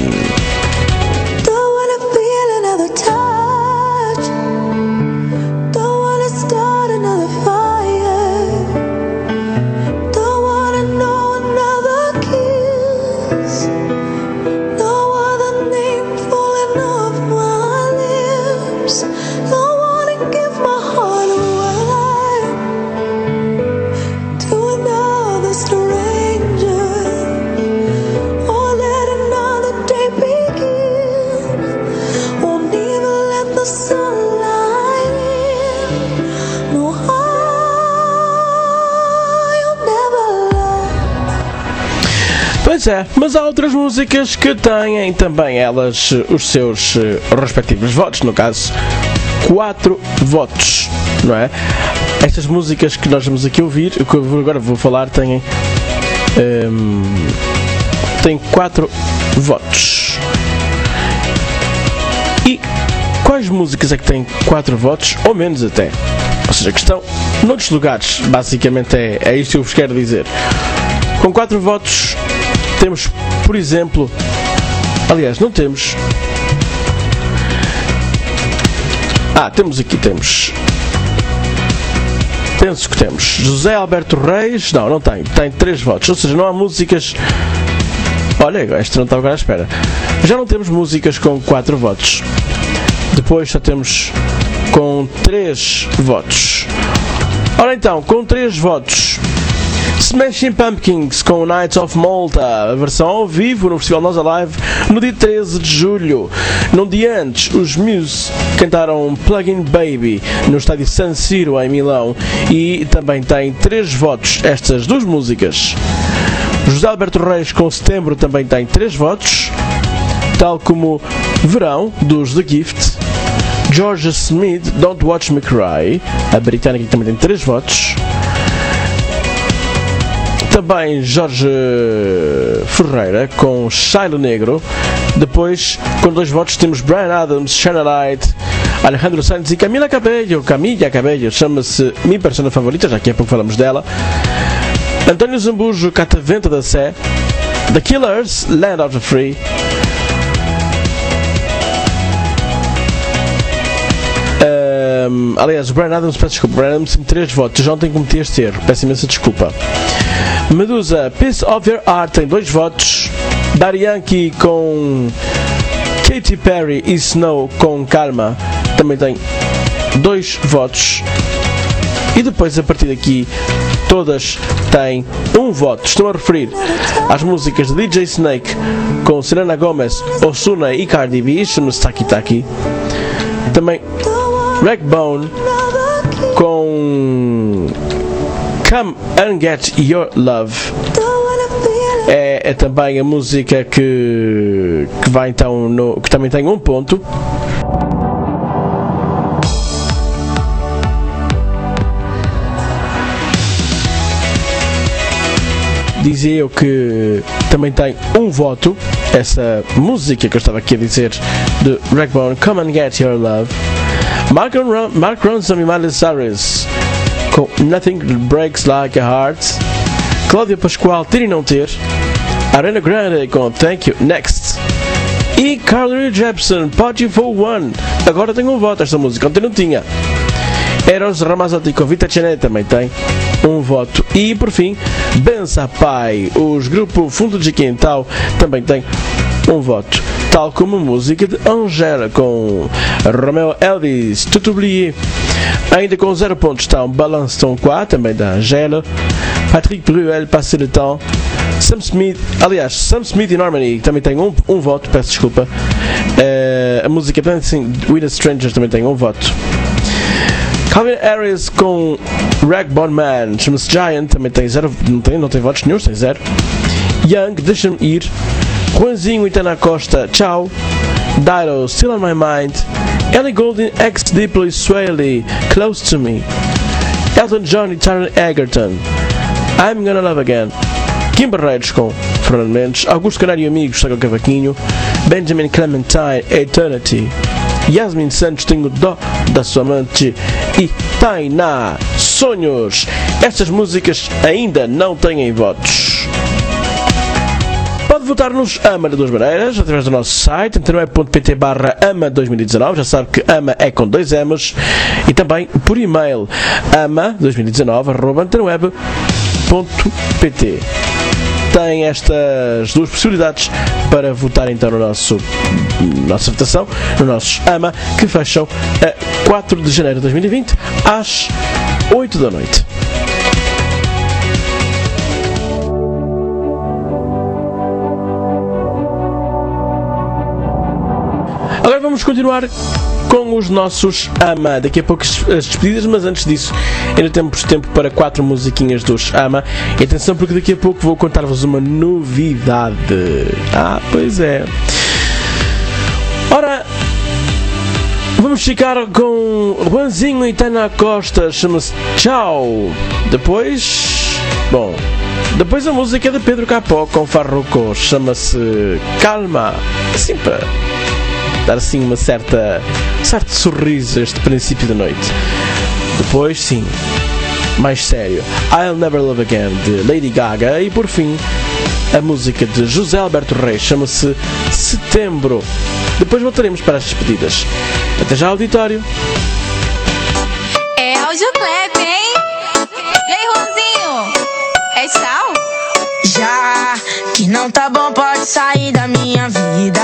Pois é, mas há outras músicas que têm também elas os seus respectivos votos, no caso, quatro votos, não é? Estas músicas que nós vamos aqui ouvir, o que eu agora vou falar, têm, um, têm quatro votos. E quais músicas é que têm quatro votos, ou menos até? Ou seja, que estão noutros lugares, basicamente é, é isto que eu vos quero dizer. Com quatro votos temos, por exemplo, aliás, não temos. Ah, temos aqui, temos. Penso que temos José Alberto Reis. Não, não tem, tem três votos. Ou seja, não há músicas. Olha, esta não está agora à espera. Já não temos músicas com quatro votos. Depois só temos com três votos. Ora então, com três votos, Smashing Pumpkins com Nights of Malta, a versão ao vivo no Festival Nós Alive no dia treze de julho. Num dia antes, os Muse cantaram Plug-in Baby no estádio San Siro em Milão e também tem três votos estas duas músicas. José Alberto Reis com Setembro também tem três votos, tal como Verão dos The Gift. Georgia Smith, Don't Watch Me Cry, a britânica, que também tem três votos. Também Jorge Ferreira com Shiloh Negro. Depois, com dois votos, temos Bryan Adams, Shine Light, Alejandro Sanz e Camila Cabello. Camila Cabello chama-se minha persona favorita, já que há pouco falamos dela. António Zambujo, Catavento da Sé. The Killers, Land of the Free. Um, aliás, o Bryan Adams, peço desculpa, o Bryan Adams tem três votos, já ontem cometi este erro, peço imensa desculpa. Medusa, Piece of Your Heart tem dois votos. Daddy Yankee com Katy Perry e Snow com Calma também tem dois votos. E depois, a partir daqui, todas têm um voto. Estou a referir às músicas de D J Snake com Selena Gomez, Ozuna e Cardi B, chama-se Taki Taki. Também Ragbone com Come and Get Your Love. É, é também a música que, que vai então no, que também tem um ponto. Dizia eu que também tem um voto essa música que eu estava aqui a dizer de Ragbone, Come and Get Your Love. Mark, Ron, Mark Ronson e Miley Cyrus com Nothing Breaks Like a Heart. Cláudia Pascoal, Ter e Não Ter. Ariana Grande com Thank You, Next. E Carly Rae Jepsen, Party for One. Agora tem um voto esta música, ontem não tinha. Eros Ramazzotti com Vita Chanel também tem um voto. E por fim, Bença Pai, os grupo Fundo de Quintal também tem um voto. Tal como a música de Angèle com Romeo Elvis, Tout oublié. Ainda com zero pontos está um Balance Ton Quoi, também da Angèle. Patrick Bruel, Passer le Temps. Sam Smith, aliás, Sam Smith e Normani também tem um, um voto, peço desculpa. Uh, a música Dancing with a Stranger também tem um voto. Calvin Harris com Ragborn Man, chama-se Giant, também tem zero, não tem, não tem votos nenhum, tem zero. Young, Deixa-me Ir. Juanzinho e Tana Costa, Tchau. Dido, Still on My Mind. Ellie Goulding, Ex Deeply Swaley, Close to Me. Elton John e Taron Egerton, I'm Gonna Love Again. Kim Barreiros com Fernando Mendes. Augusto Canário e Amigos, Saga Cavaquinho. Benjamin Clementine, Eternity. Yasmin Santos, Tenho Dó da Sua Amante. E Tainá, Sonhos. Estas músicas ainda não têm votos. Pode votar-nos AMA de duas maneiras, através do nosso site, antenaweb.pt barra AMA dois mil e dezanove, já sabe que AMA é com dois M's, e também por e-mail ama dois mil e dezanove arroba antenaweb ponto pt. Tem estas duas possibilidades para votar então no nosso nossa votação, no nossos AMA, que fecham a quatro de janeiro de dois mil e vinte às oito da noite. Agora vamos continuar com os nossos AMA. Daqui a pouco as despedidas, mas antes disso ainda temos tempo para quatro musiquinhas dos AMA. E atenção, porque daqui a pouco vou contar-vos uma novidade. Ah, pois é. Ora, vamos ficar com Juanzinho e Tana Costa, chama-se Tchau. Depois, bom, depois a música é de Pedro Capó com Farruko, chama-se Calma. Assim para dar assim uma certa certo sorriso a este princípio da noite. Depois, sim, mais sério, I'll Never Love Again de Lady Gaga. E por fim, a música de José Alberto Reis, chama-se Setembro. Depois voltaremos para as despedidas. Até já, auditório. É Audioclep, hein? E aí, Ronzinho? É tchau? Já que não tá bom, pode sair da minha vida.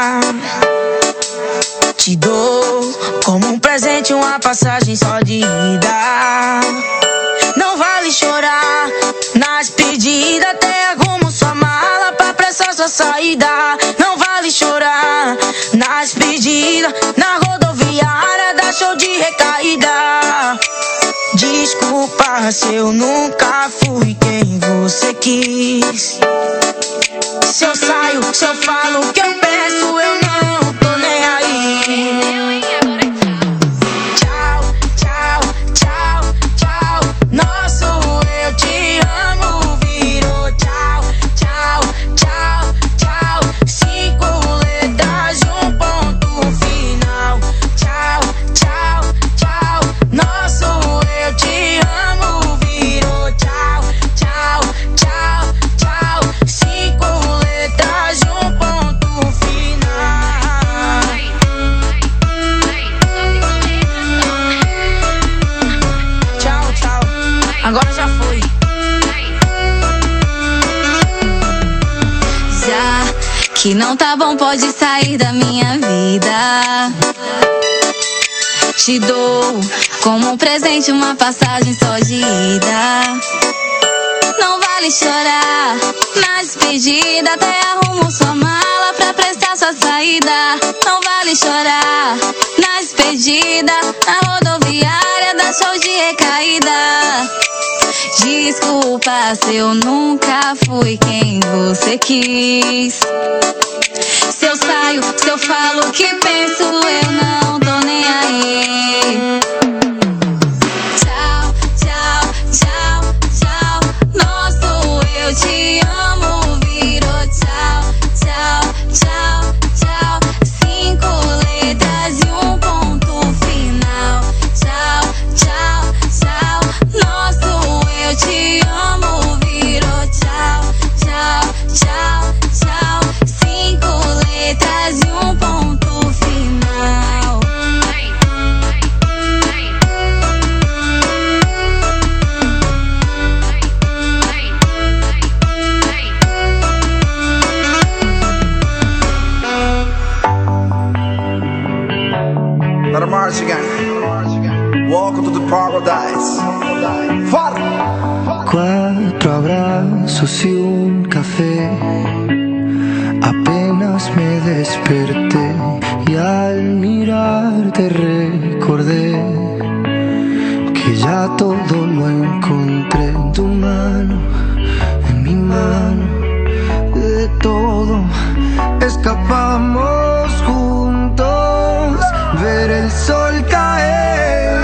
Te dou como um presente uma passagem só de ida. Não vale chorar na despedida, até arrumo sua mala pra apressar sua saída. Não vale chorar na despedida, na rodoviária dá show de recaída. Desculpa se eu nunca fui quem você quis. Se eu saio, se eu falo o que eu penso, eu não tô nem aí. Tchau, tchau, tchau, tchau. Nosso eu te amo virou tchau, tchau, tchau, tchau. Cinco letras de um ponto final. Tchau, tchau, tchau. Nosso eu te amo virou tchau, tchau, tchau, tchau. Cinco letras de um ponto final. Tchau, tchau. Agora já foi. Já que não tá bom, pode sair da minha vida. Te dou como um presente uma passagem só de ida. Não vale chorar na despedida, até arrumo sua mala pra prestar sua saída. Não vale chorar na despedida, na rodoviária dá show de recaída. Desculpa se eu nunca fui quem você quis. Se eu saio, se eu falo o que penso, eu não tô nem aí. Tchau, tchau, tchau, tchau. Nosso eu te amo virou tchau, tchau, tchau, tchau. Cinco letras e um ponto final. Tchau, tchau, tchau. Nosso eu te amo virou tchau, tchau, tchau, tchau. Cinco letras e um ponto final. bars again. Welcome to the paradise. Far. Cuatro abrazos y un café. Apenas me desperté y al mirarte recordé que ya todo lo encontré en tu mano, en mi mano. De todo escapamos juntos, ver el sol caer.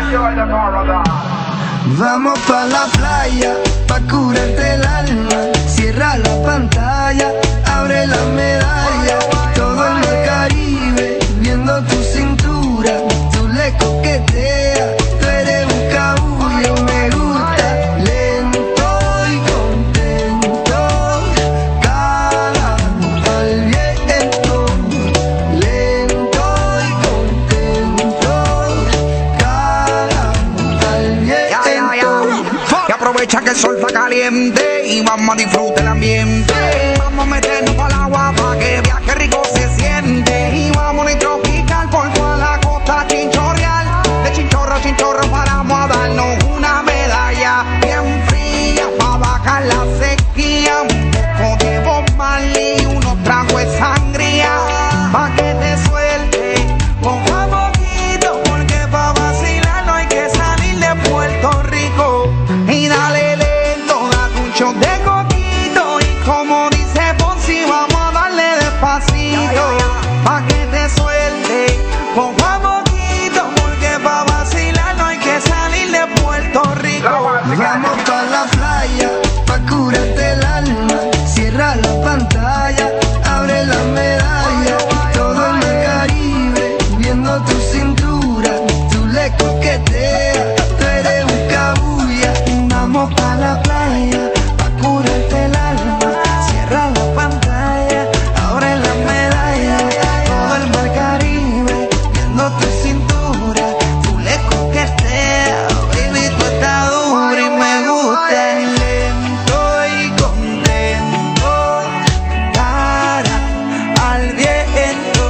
Vamos pa' la playa, pa' curarte el alma. Cierra la pantalla, abre la medalla. Todo en el Caribe, viendo tu cintura. Tú le coqueteas, tú eres un cabullo. Me gusta lento y contento, cara al viento. Lento y contento, cara al viento. Y aprovecha que el sol está caliente y vamos a disfrutar el ambiente. Vamos a meternos para el agua para que viaje rico se siente. Y vamos a tropical por toda la costa chinchorreal. De chinchorro a chinchorro paramos a darnos una medalla bien fría para bajar la sequía. Un poco de Bob Marley y unos tragos de sangría pa' que te suelte poco a poquito, porque pa' vacilar no hay que salir de Puerto Rico. Y dale lento, date un shot de coquito. Y como dice Ponzi, vamos a darle despacito pa' que te suelte poco a poquito, porque pa' vacilar no hay que salir de Puerto Rico. Vamos pa' la playa, pa' curarte el alma. Cierra la pantalla, abre la medalla. Todo en el Caribe, viendo tu cintura. Tú le coqueteas, tú eres un cabulla. Vamos pa' la playa, pa' curarte el alma. Cierra la pantalla, abre la medalla. Todo el mar Caribe, viendo tu cintura. Tú le coqueteas, baby, tú estás dura y me gusta. Lento y contento, cara al viento.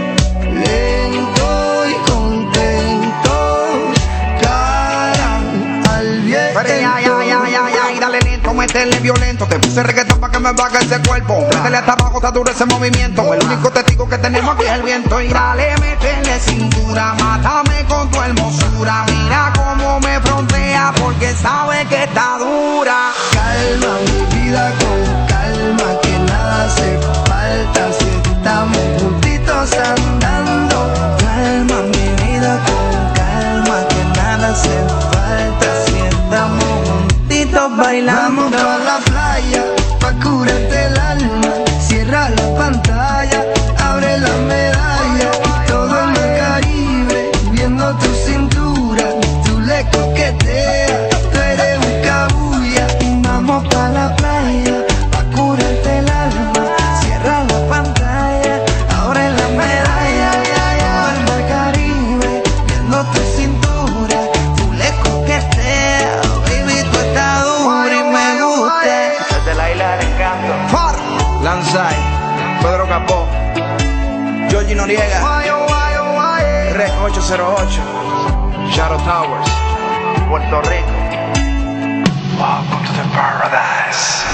Lento y contento, cara al viento. Pero ya, ya, ya, ya, ya, y dale lento, métele violento. Te puse reggaetón pa' que me baje ese cuerpo. Métele hasta abajo, está duro ese movimiento. El único testigo que tenemos aquí es el viento. Y dale, métele cintura, mátame con tu hermosura. Mira cómo me frontea, porque sabe que está dura. Calma mi vida con calma, que nada hace falta si estamos juntitos andando. Calma mi vida con calma, que nada hace falta si estamos juntitos bailando. Vamos pa' la playa, pa' curarte el alma. Cierra la pantalla, abre la medalla. Todo en el Caribe, viendo tu cintura. Tú le coqueteas, tú eres un cabulla. Vamos pa' la playa, pa' curarte el alma. Cierra la pantalla, abre la medalla. Todo el mar Caribe, viendo tu cintura. Tú le coqueteas, baby, tú estás dura y me gusta. Desde la isla del encanto. Far, Lanzai, Pedro Capó, Georgie Noriega, Rec ocho cero ocho, Shadow Towers, Puerto Rico. Welcome to the paradise.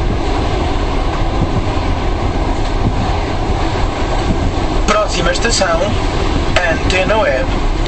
Próxima estação, Antena Web.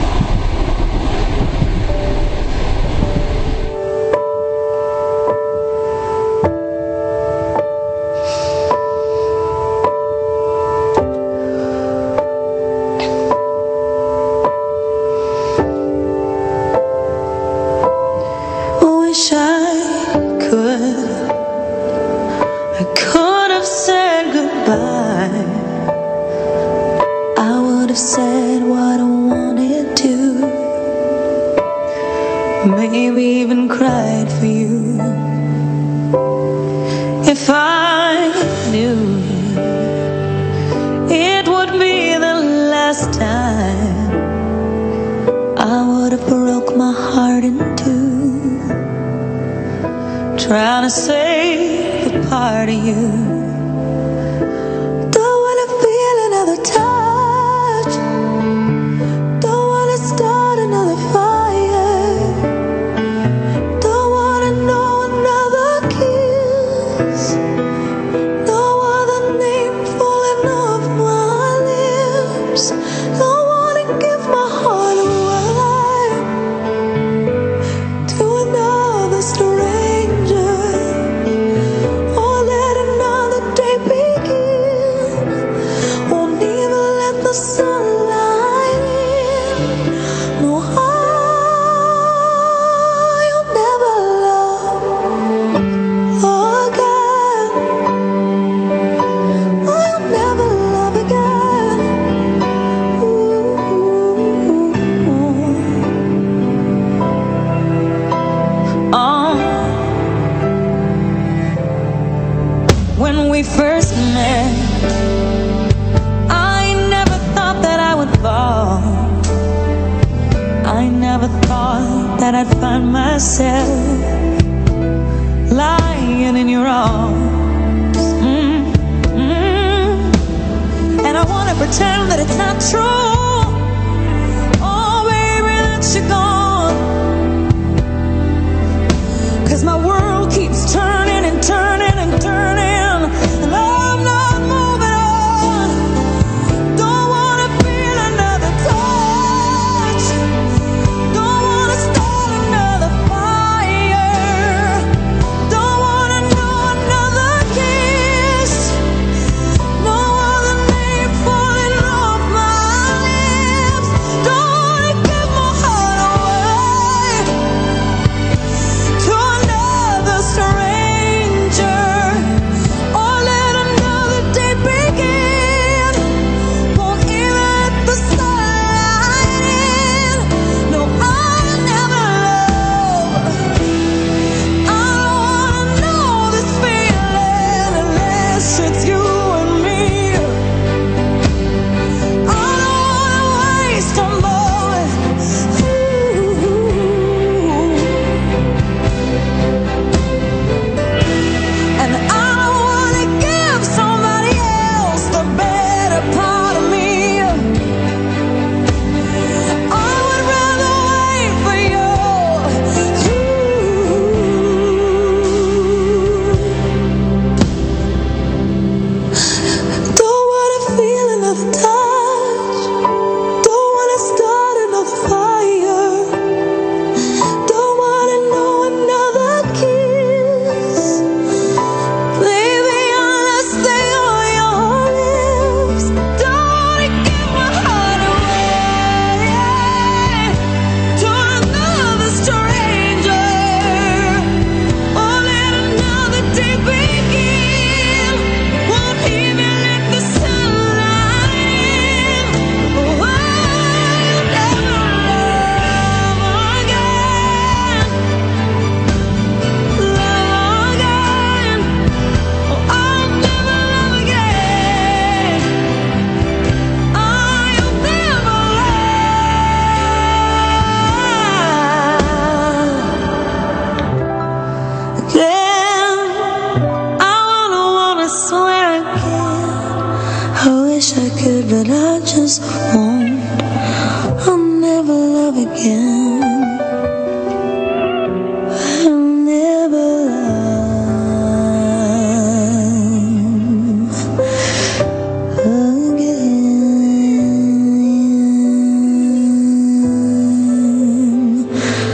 Wish I could, I could have said goodbye. I would have said what I wanted to, maybe even cried for you. If I knew it would be the last time, I would have broke my heart in two, trying to save a part of you. Don't wanna feel another touch, don't wanna we first met. I never thought that I would fall. I never thought that I'd find myself lying in your arms. Mm-hmm. And I wanna pretend that it's not true. Oh baby, that you're gone. 'Cause my world keeps turning and turning and turning, and I'm not moving on. Don't wanna feel another touch. Don't wanna start another fire. Don't wanna know another kiss. No other name falling off my lips. Don't wanna give my heart away to another stranger, or let another day begin. Won't even let the sunlight in. No, I'll never love. I don't wanna know this feeling unless it's you and me. I don't wanna waste a moment. And I don't wanna give somebody else the better part of me. I would rather wait for you. Don't wanna feel another touch. Don't wanna start another fire. Don't wanna know another kiss. Baby, I'll stay on your lips. Don't wanna give my heart away to another stranger, or let another day begin. Won't even let the sunlight in. Oh, I'll never love again. Love again. Oh, I'll never love again. I'll never love again. I wanna wanna swear again. I wish I could, but I just won't. I'll never love again. I'll never love again.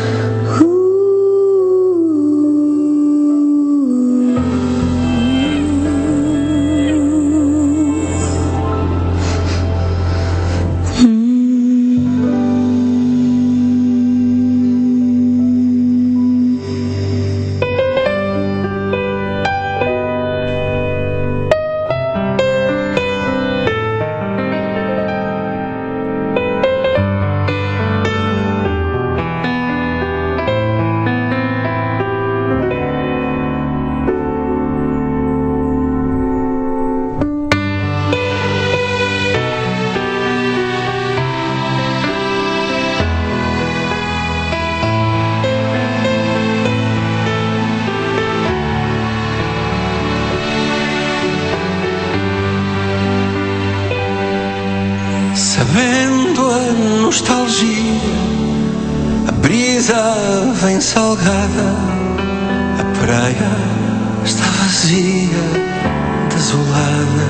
Sabendo a nostalgia, a brisa vem salgada, a praia está vazia, desolada.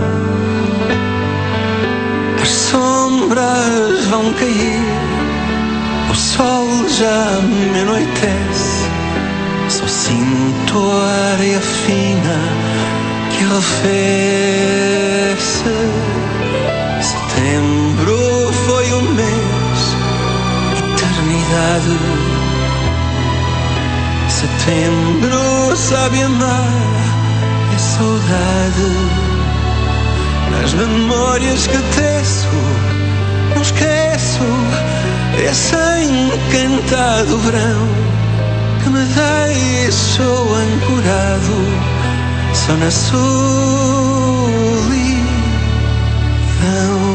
As sombras vão cair, o sol já me anoitece. Só sinto a areia fina que arrefece. Setembro foi um mês, eternidade. Setembro sabe amar e a saudade. Nas memórias que teço, não esqueço esse encantado verão que me deixou ancorado. só na solidão.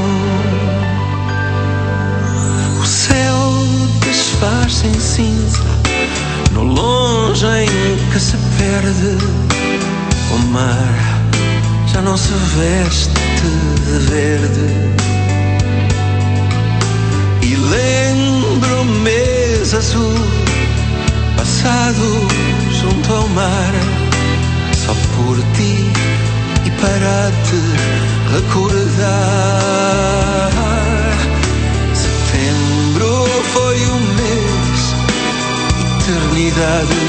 O céu desfaz-se em cinza, no longe em que se perde. O mar já não se veste de verde. E lembro o mês azul passado junto ao mar, só por ti e para te recordar. Setembro foi o mês, eternidade.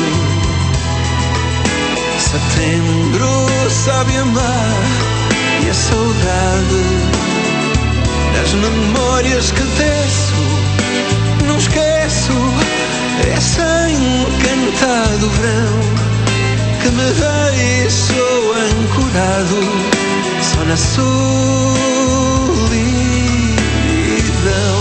Setembro sabe amar e a saudade das memórias que teço, não esqueço esse encantado verão que me deixou ancorado só na solidão.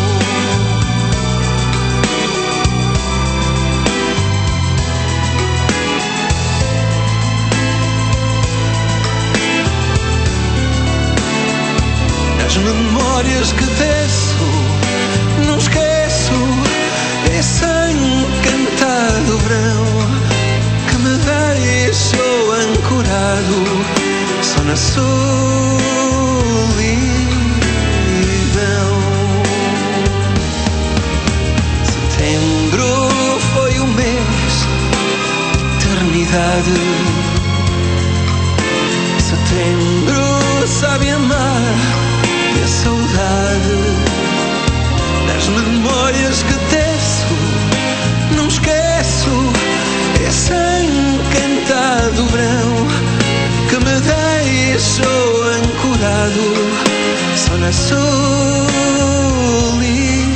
As memórias que teço, não esqueço esse encantado verão que me deixou ancorado só na solidão. Setembro foi o mês, eternidade. Setembro sabe amar e a saudade das memórias que teço, não esqueço esse encantado verão que me deixou ancorado só na solidão.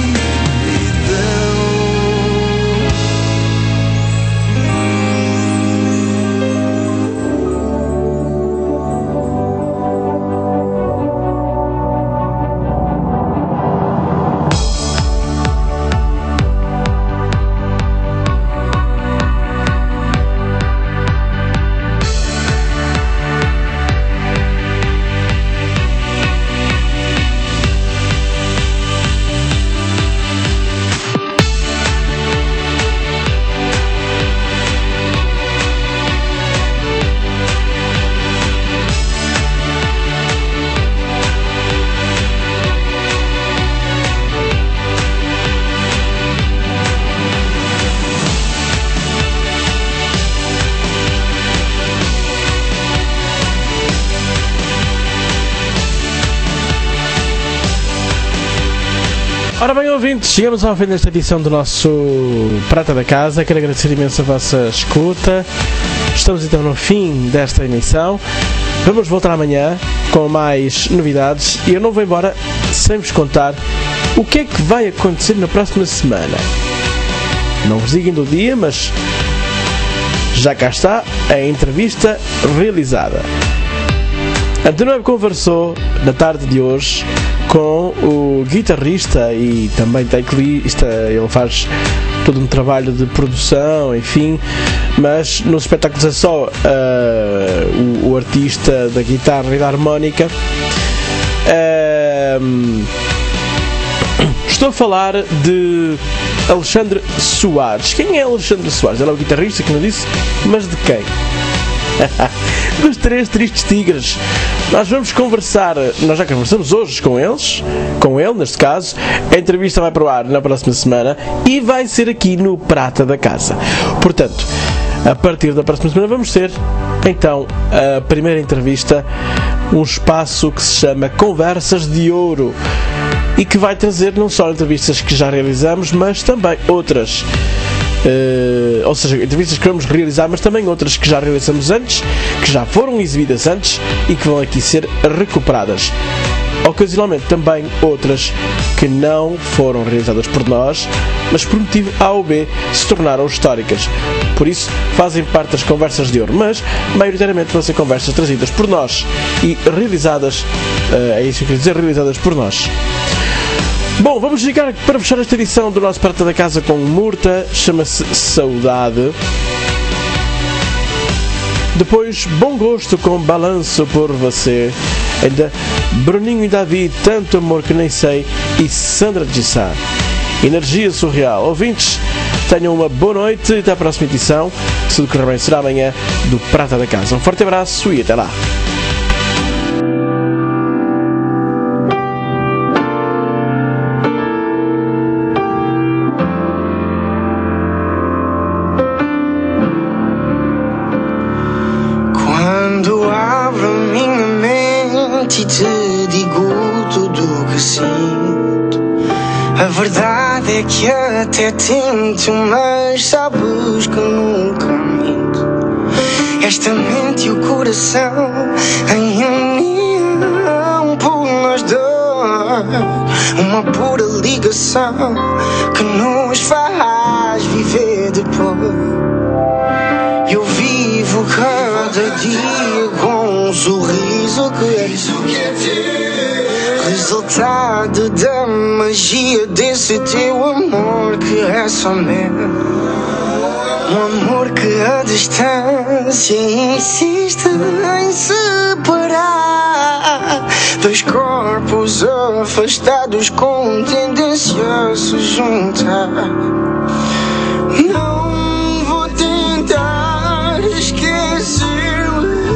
Ora bem, ouvintes, chegamos ao fim desta edição do nosso Prata da Casa. Quero agradecer imenso a vossa escuta. Estamos então no fim desta emissão. Vamos voltar amanhã com mais novidades e eu não vou embora sem vos contar o que é que vai acontecer na próxima semana. Não vos digo ainda o dia, mas já cá está a entrevista realizada. António conversou na tarde de hoje com o guitarrista e também teclista. Ele faz todo um trabalho de produção, enfim, mas nos espetáculos é só uh, o, o artista da guitarra e da harmónica. Uh, estou a falar de Alexandre Soares. Quem é Alexandre Soares? Ele é o guitarrista, como eu disse, mas de quem? Dos Três Tristes Tigres. Nós vamos conversar, nós já conversamos hoje com eles, com ele neste caso. A entrevista vai para o ar na próxima semana e vai ser aqui no Prata da Casa. Portanto, a partir da próxima semana vamos ter então a primeira entrevista, um espaço que se chama Conversas de Ouro e que vai trazer não só entrevistas que já realizamos, mas também outras. Uh, ou seja, entrevistas que vamos realizar, mas também outras que já realizamos antes, que já foram exibidas antes e que vão aqui ser recuperadas. Ocasionalmente também outras que não foram realizadas por nós, mas por motivo A ou B se tornaram históricas. Por isso fazem parte das Conversas de Ouro, mas maioritariamente vão ser conversas trazidas por nós e realizadas, uh, é isso que eu quero dizer, realizadas por nós. Bom, vamos ficar para fechar esta edição do nosso Prata da Casa com Murta, chama-se Saudade. Depois, Bom Gosto com Balanço por Você. Ainda Bruninho e Davi, Tanto Amor Que Nem Sei. E Sandra de Sá, Energia Surreal. Ouvintes, tenham uma boa noite e até à próxima edição. Se tudo correr bem, será amanhã do Prata da Casa. Um forte abraço e até lá. Quando abro minha mente e te digo tudo o que sinto, a verdade é que até tento, mas sabes que nunca minto. Esta mente e o coração em união por nós dois, uma pura ligação que nos faz viver depois. Eu vivo cada dia com um sorriso que é resultado da magia desse teu amor que é só meu. Um amor que a distância insiste em separar dois corpos afastados com tendência a se juntar. Não vou tentar esquecer,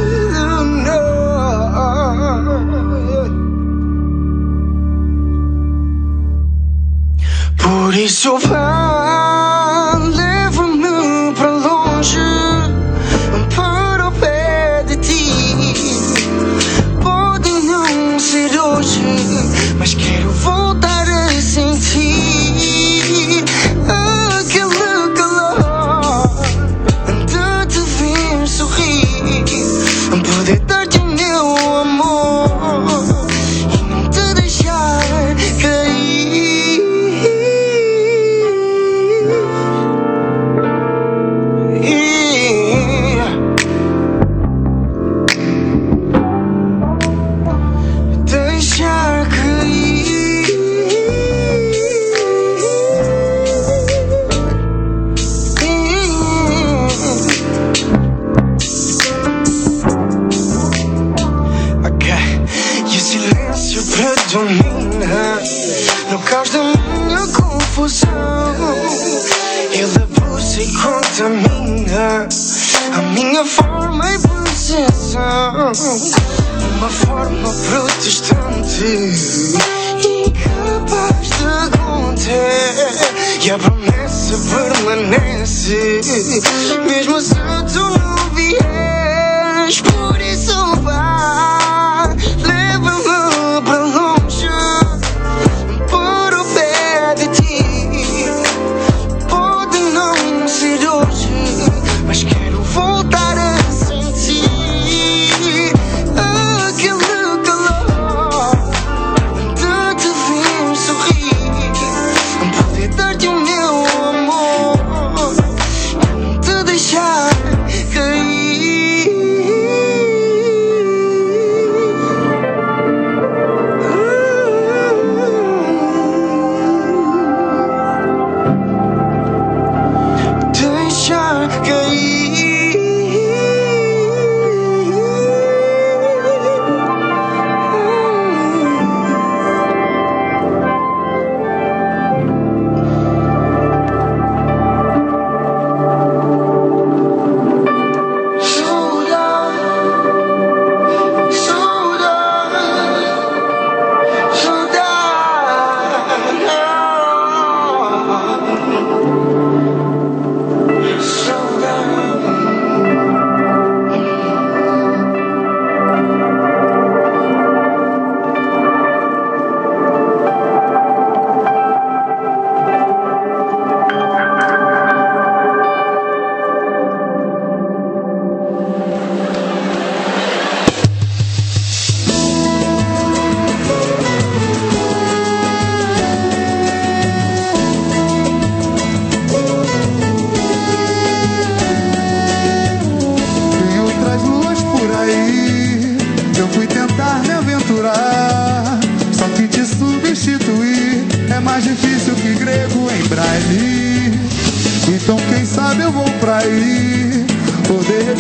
por isso vá, leva-me para longe, para o pé de ti. Pode não ser hoje, mas quero voltar a sentir aquele calor de te ver sorrir, poder dar-te o meu amor e não te deixar cair. Predomina no caos da minha confusão. Ele abusa e contamina a minha forma e percepção. Uma forma protestante, incapaz de conter, e a promessa permanece mesmo se tu não vieres. Por isso vá, leva-me para longe, por o pé de ti. Pode não ser hoje, mas quero voltar a sentir aquele calor de te ver sorrir, poder dar-te o meu amor e não te deixar cair. Deixar cair. Difícil que grego em braille. Então quem sabe eu vou pra aí, ou de repente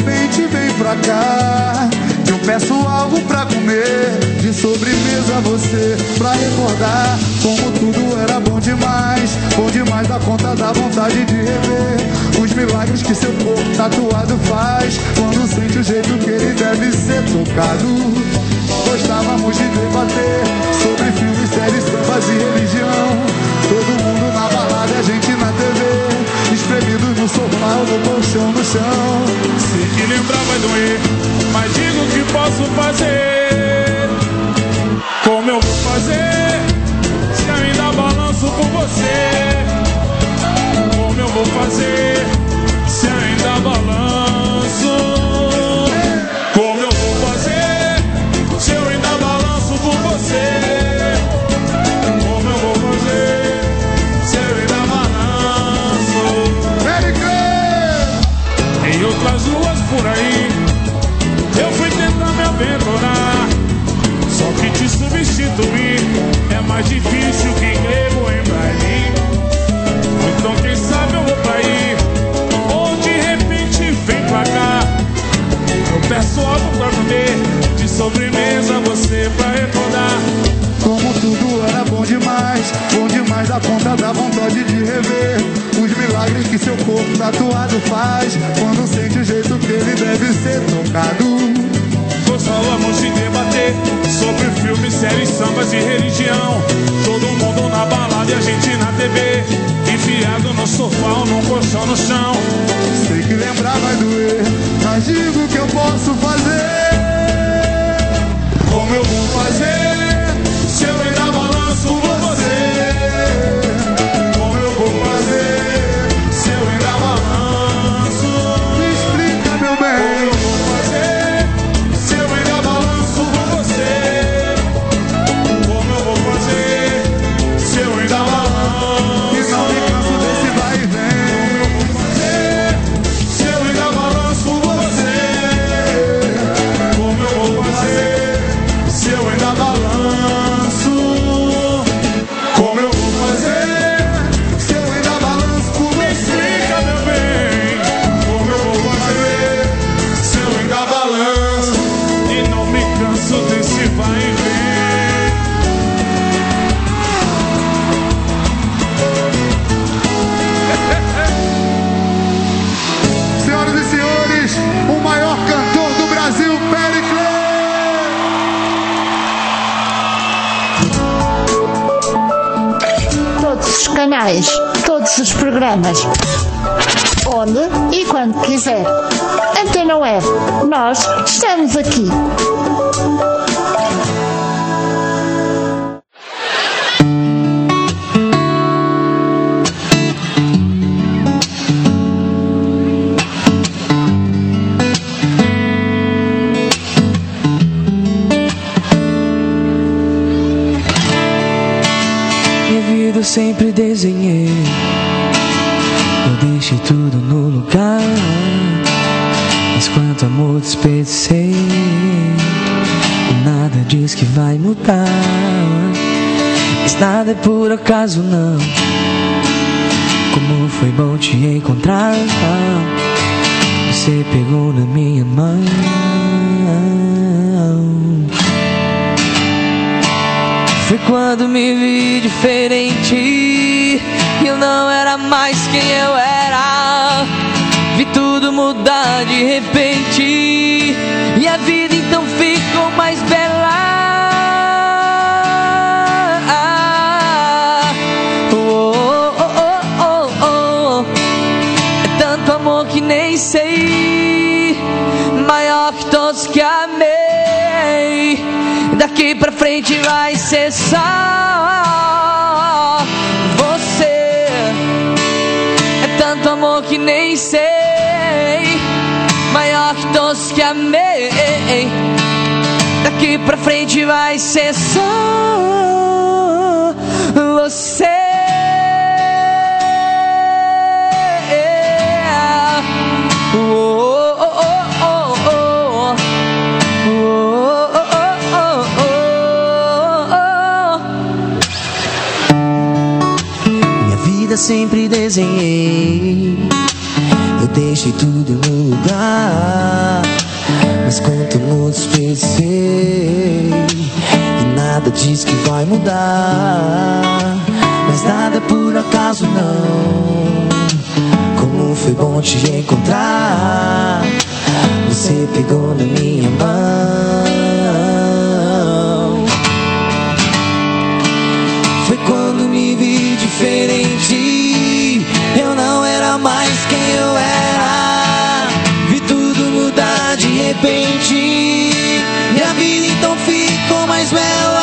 vem pra cá. Eu peço algo pra comer, de sobremesa você, pra recordar como tudo era bom demais. Bom demais da conta, da vontade de rever os milagres que seu corpo tatuado faz, quando sente o jeito que ele deve ser tocado. Gostávamos de debater sobre filmes, séries, sambas e religião. Todo mundo na balada, a gente na T V, espremidos no sofá ou no colchão no chão. Sei que lembrar vai doer, mas digo o que posso fazer. Como eu vou fazer se ainda balanço por você? Como eu vou fazer se ainda balanço? Como eu vou fazer se eu ainda balanço por você? Como eu vou fazer se eu ainda balanço? Em outras ruas por aí eu fui tentar me aventurar, só que te substituir é mais difícil que grego em braille. Então quem sabe eu vou pra aí, ou de repente vem pra cá. Eu peço algo pra comer, de sobremesa você pra recordar como tudo era bom demais. Bom demais da conta, da vontade de rever os milagres que seu corpo tatuado faz, quando sente o jeito que ele deve ser tocado. Gostávamos de debater sobre filmes, séries, sambas e religião. Todo mundo na balada e a gente na T V, enfiado no sofá ou num colchão no chão. Sei que lembrar vai doer, mas digo o que eu posso fazer. Como eu vou fazer se eu ainda balanço por você? Como eu vou fazer se eu ainda balanço? Me explica, meu bem. Como eu vou fazer se eu ainda balanço por você? Como eu vou fazer se eu ainda balanço? E não me canso desse vai e vem. Como eu vou fazer se eu ainda balanço por você? Como eu vou fazer se eu ainda balanço? Como eu vou fazer se eu ainda balanço por Me explica, meu bem. Como eu vou fazer se eu ainda balanço? E não me canso desse vai e vem. Senhoras e senhores, o maior cantor do Brasil, Pericles. Todos os canais, todos os programas, onde e quando quiser. Antena Web, nós estamos aqui. Minha vida eu sempre desenhei, eu deixei tudo no lugar, mas quanto amor desperdicei, nada diz que vai mudar. Mas nada é por acaso não, como foi bom te encontrar. Você pegou na minha mão, foi quando me vi diferente e eu não era mais quem eu era. Vi tudo mudar de repente e a vida então ficou mais bela. Oh, oh, oh, oh, oh. É tanto amor que nem sei, maior que todos que amei. Daqui pra frente vai ser só você. É tanto amor que nem sei, maior que todos que amei. Daqui pra frente vai ser só você. Oh, oh, oh, oh, oh. Oh, oh, oh, oh, oh. Minha vida sempre desenhei, eu deixei tudo no lugar, sei, sei, e nada diz que vai mudar, mas nada por acaso não. Como foi bom te encontrar, você pegou na minha mão. Foi quando me vi diferente, eu não era mais quem eu era. Vi tudo mudar de repente, minha vida então ficou mais bela.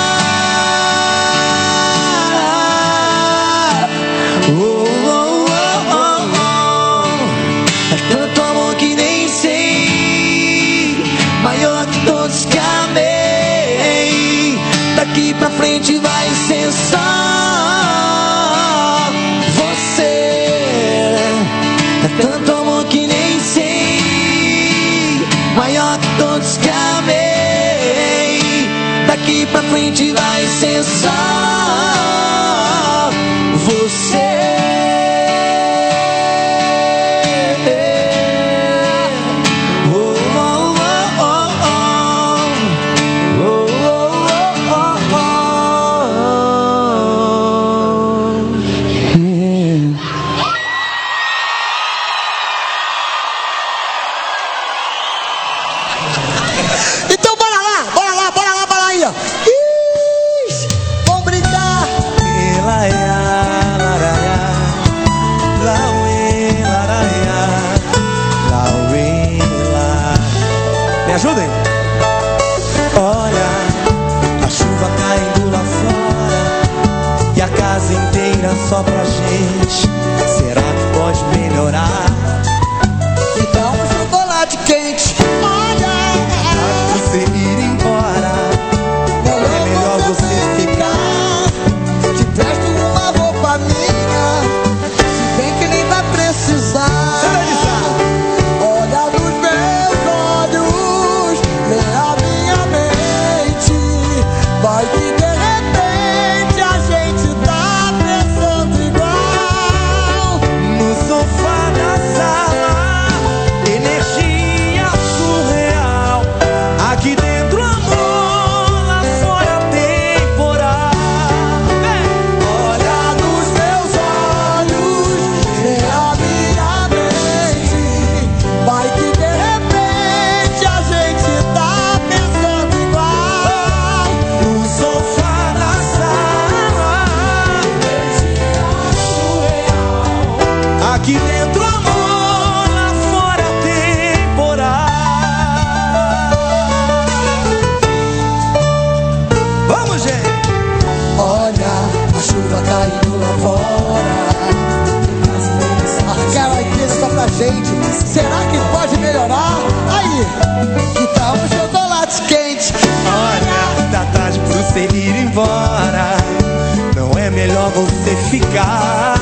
Oh, oh, oh, oh, oh. É tanto amor que nem sei, maior que todos que amei. Daqui pra frente vai ser só você. É tanto amor que nem sei, maior que todos que amei. Daqui pra frente vai ser só você. Ajudem! Olha, a chuva caindo lá fora e a casa inteira só pra gente. Será que pode melhorar? Me dá um chocolate quente. Olha, antes de você ir embora, não é melhor você ficar? Te presto uma roupa minha, se bem que nem vai precisar. Olha nos meus olhos, lê a minha mente, vai que de repente a gente tá pensando igual. No sofá da sala, energia surreal. Aqui dentro amor, lá fora temporal. Olha nos meus olhos, lê a minha mente, vai que de repente a gente tá pensando igual. No sofá da sala, energia surreal. Aqui dentro amor, lá fora temporal. Vamos, gente! Olha a chuva caindo lá fora, aquela igreja só pra gente. Será que pode melhorar? Aí, que tal um chocolate quente? Olha, tá tarde pra você ir embora, não é melhor você ficar?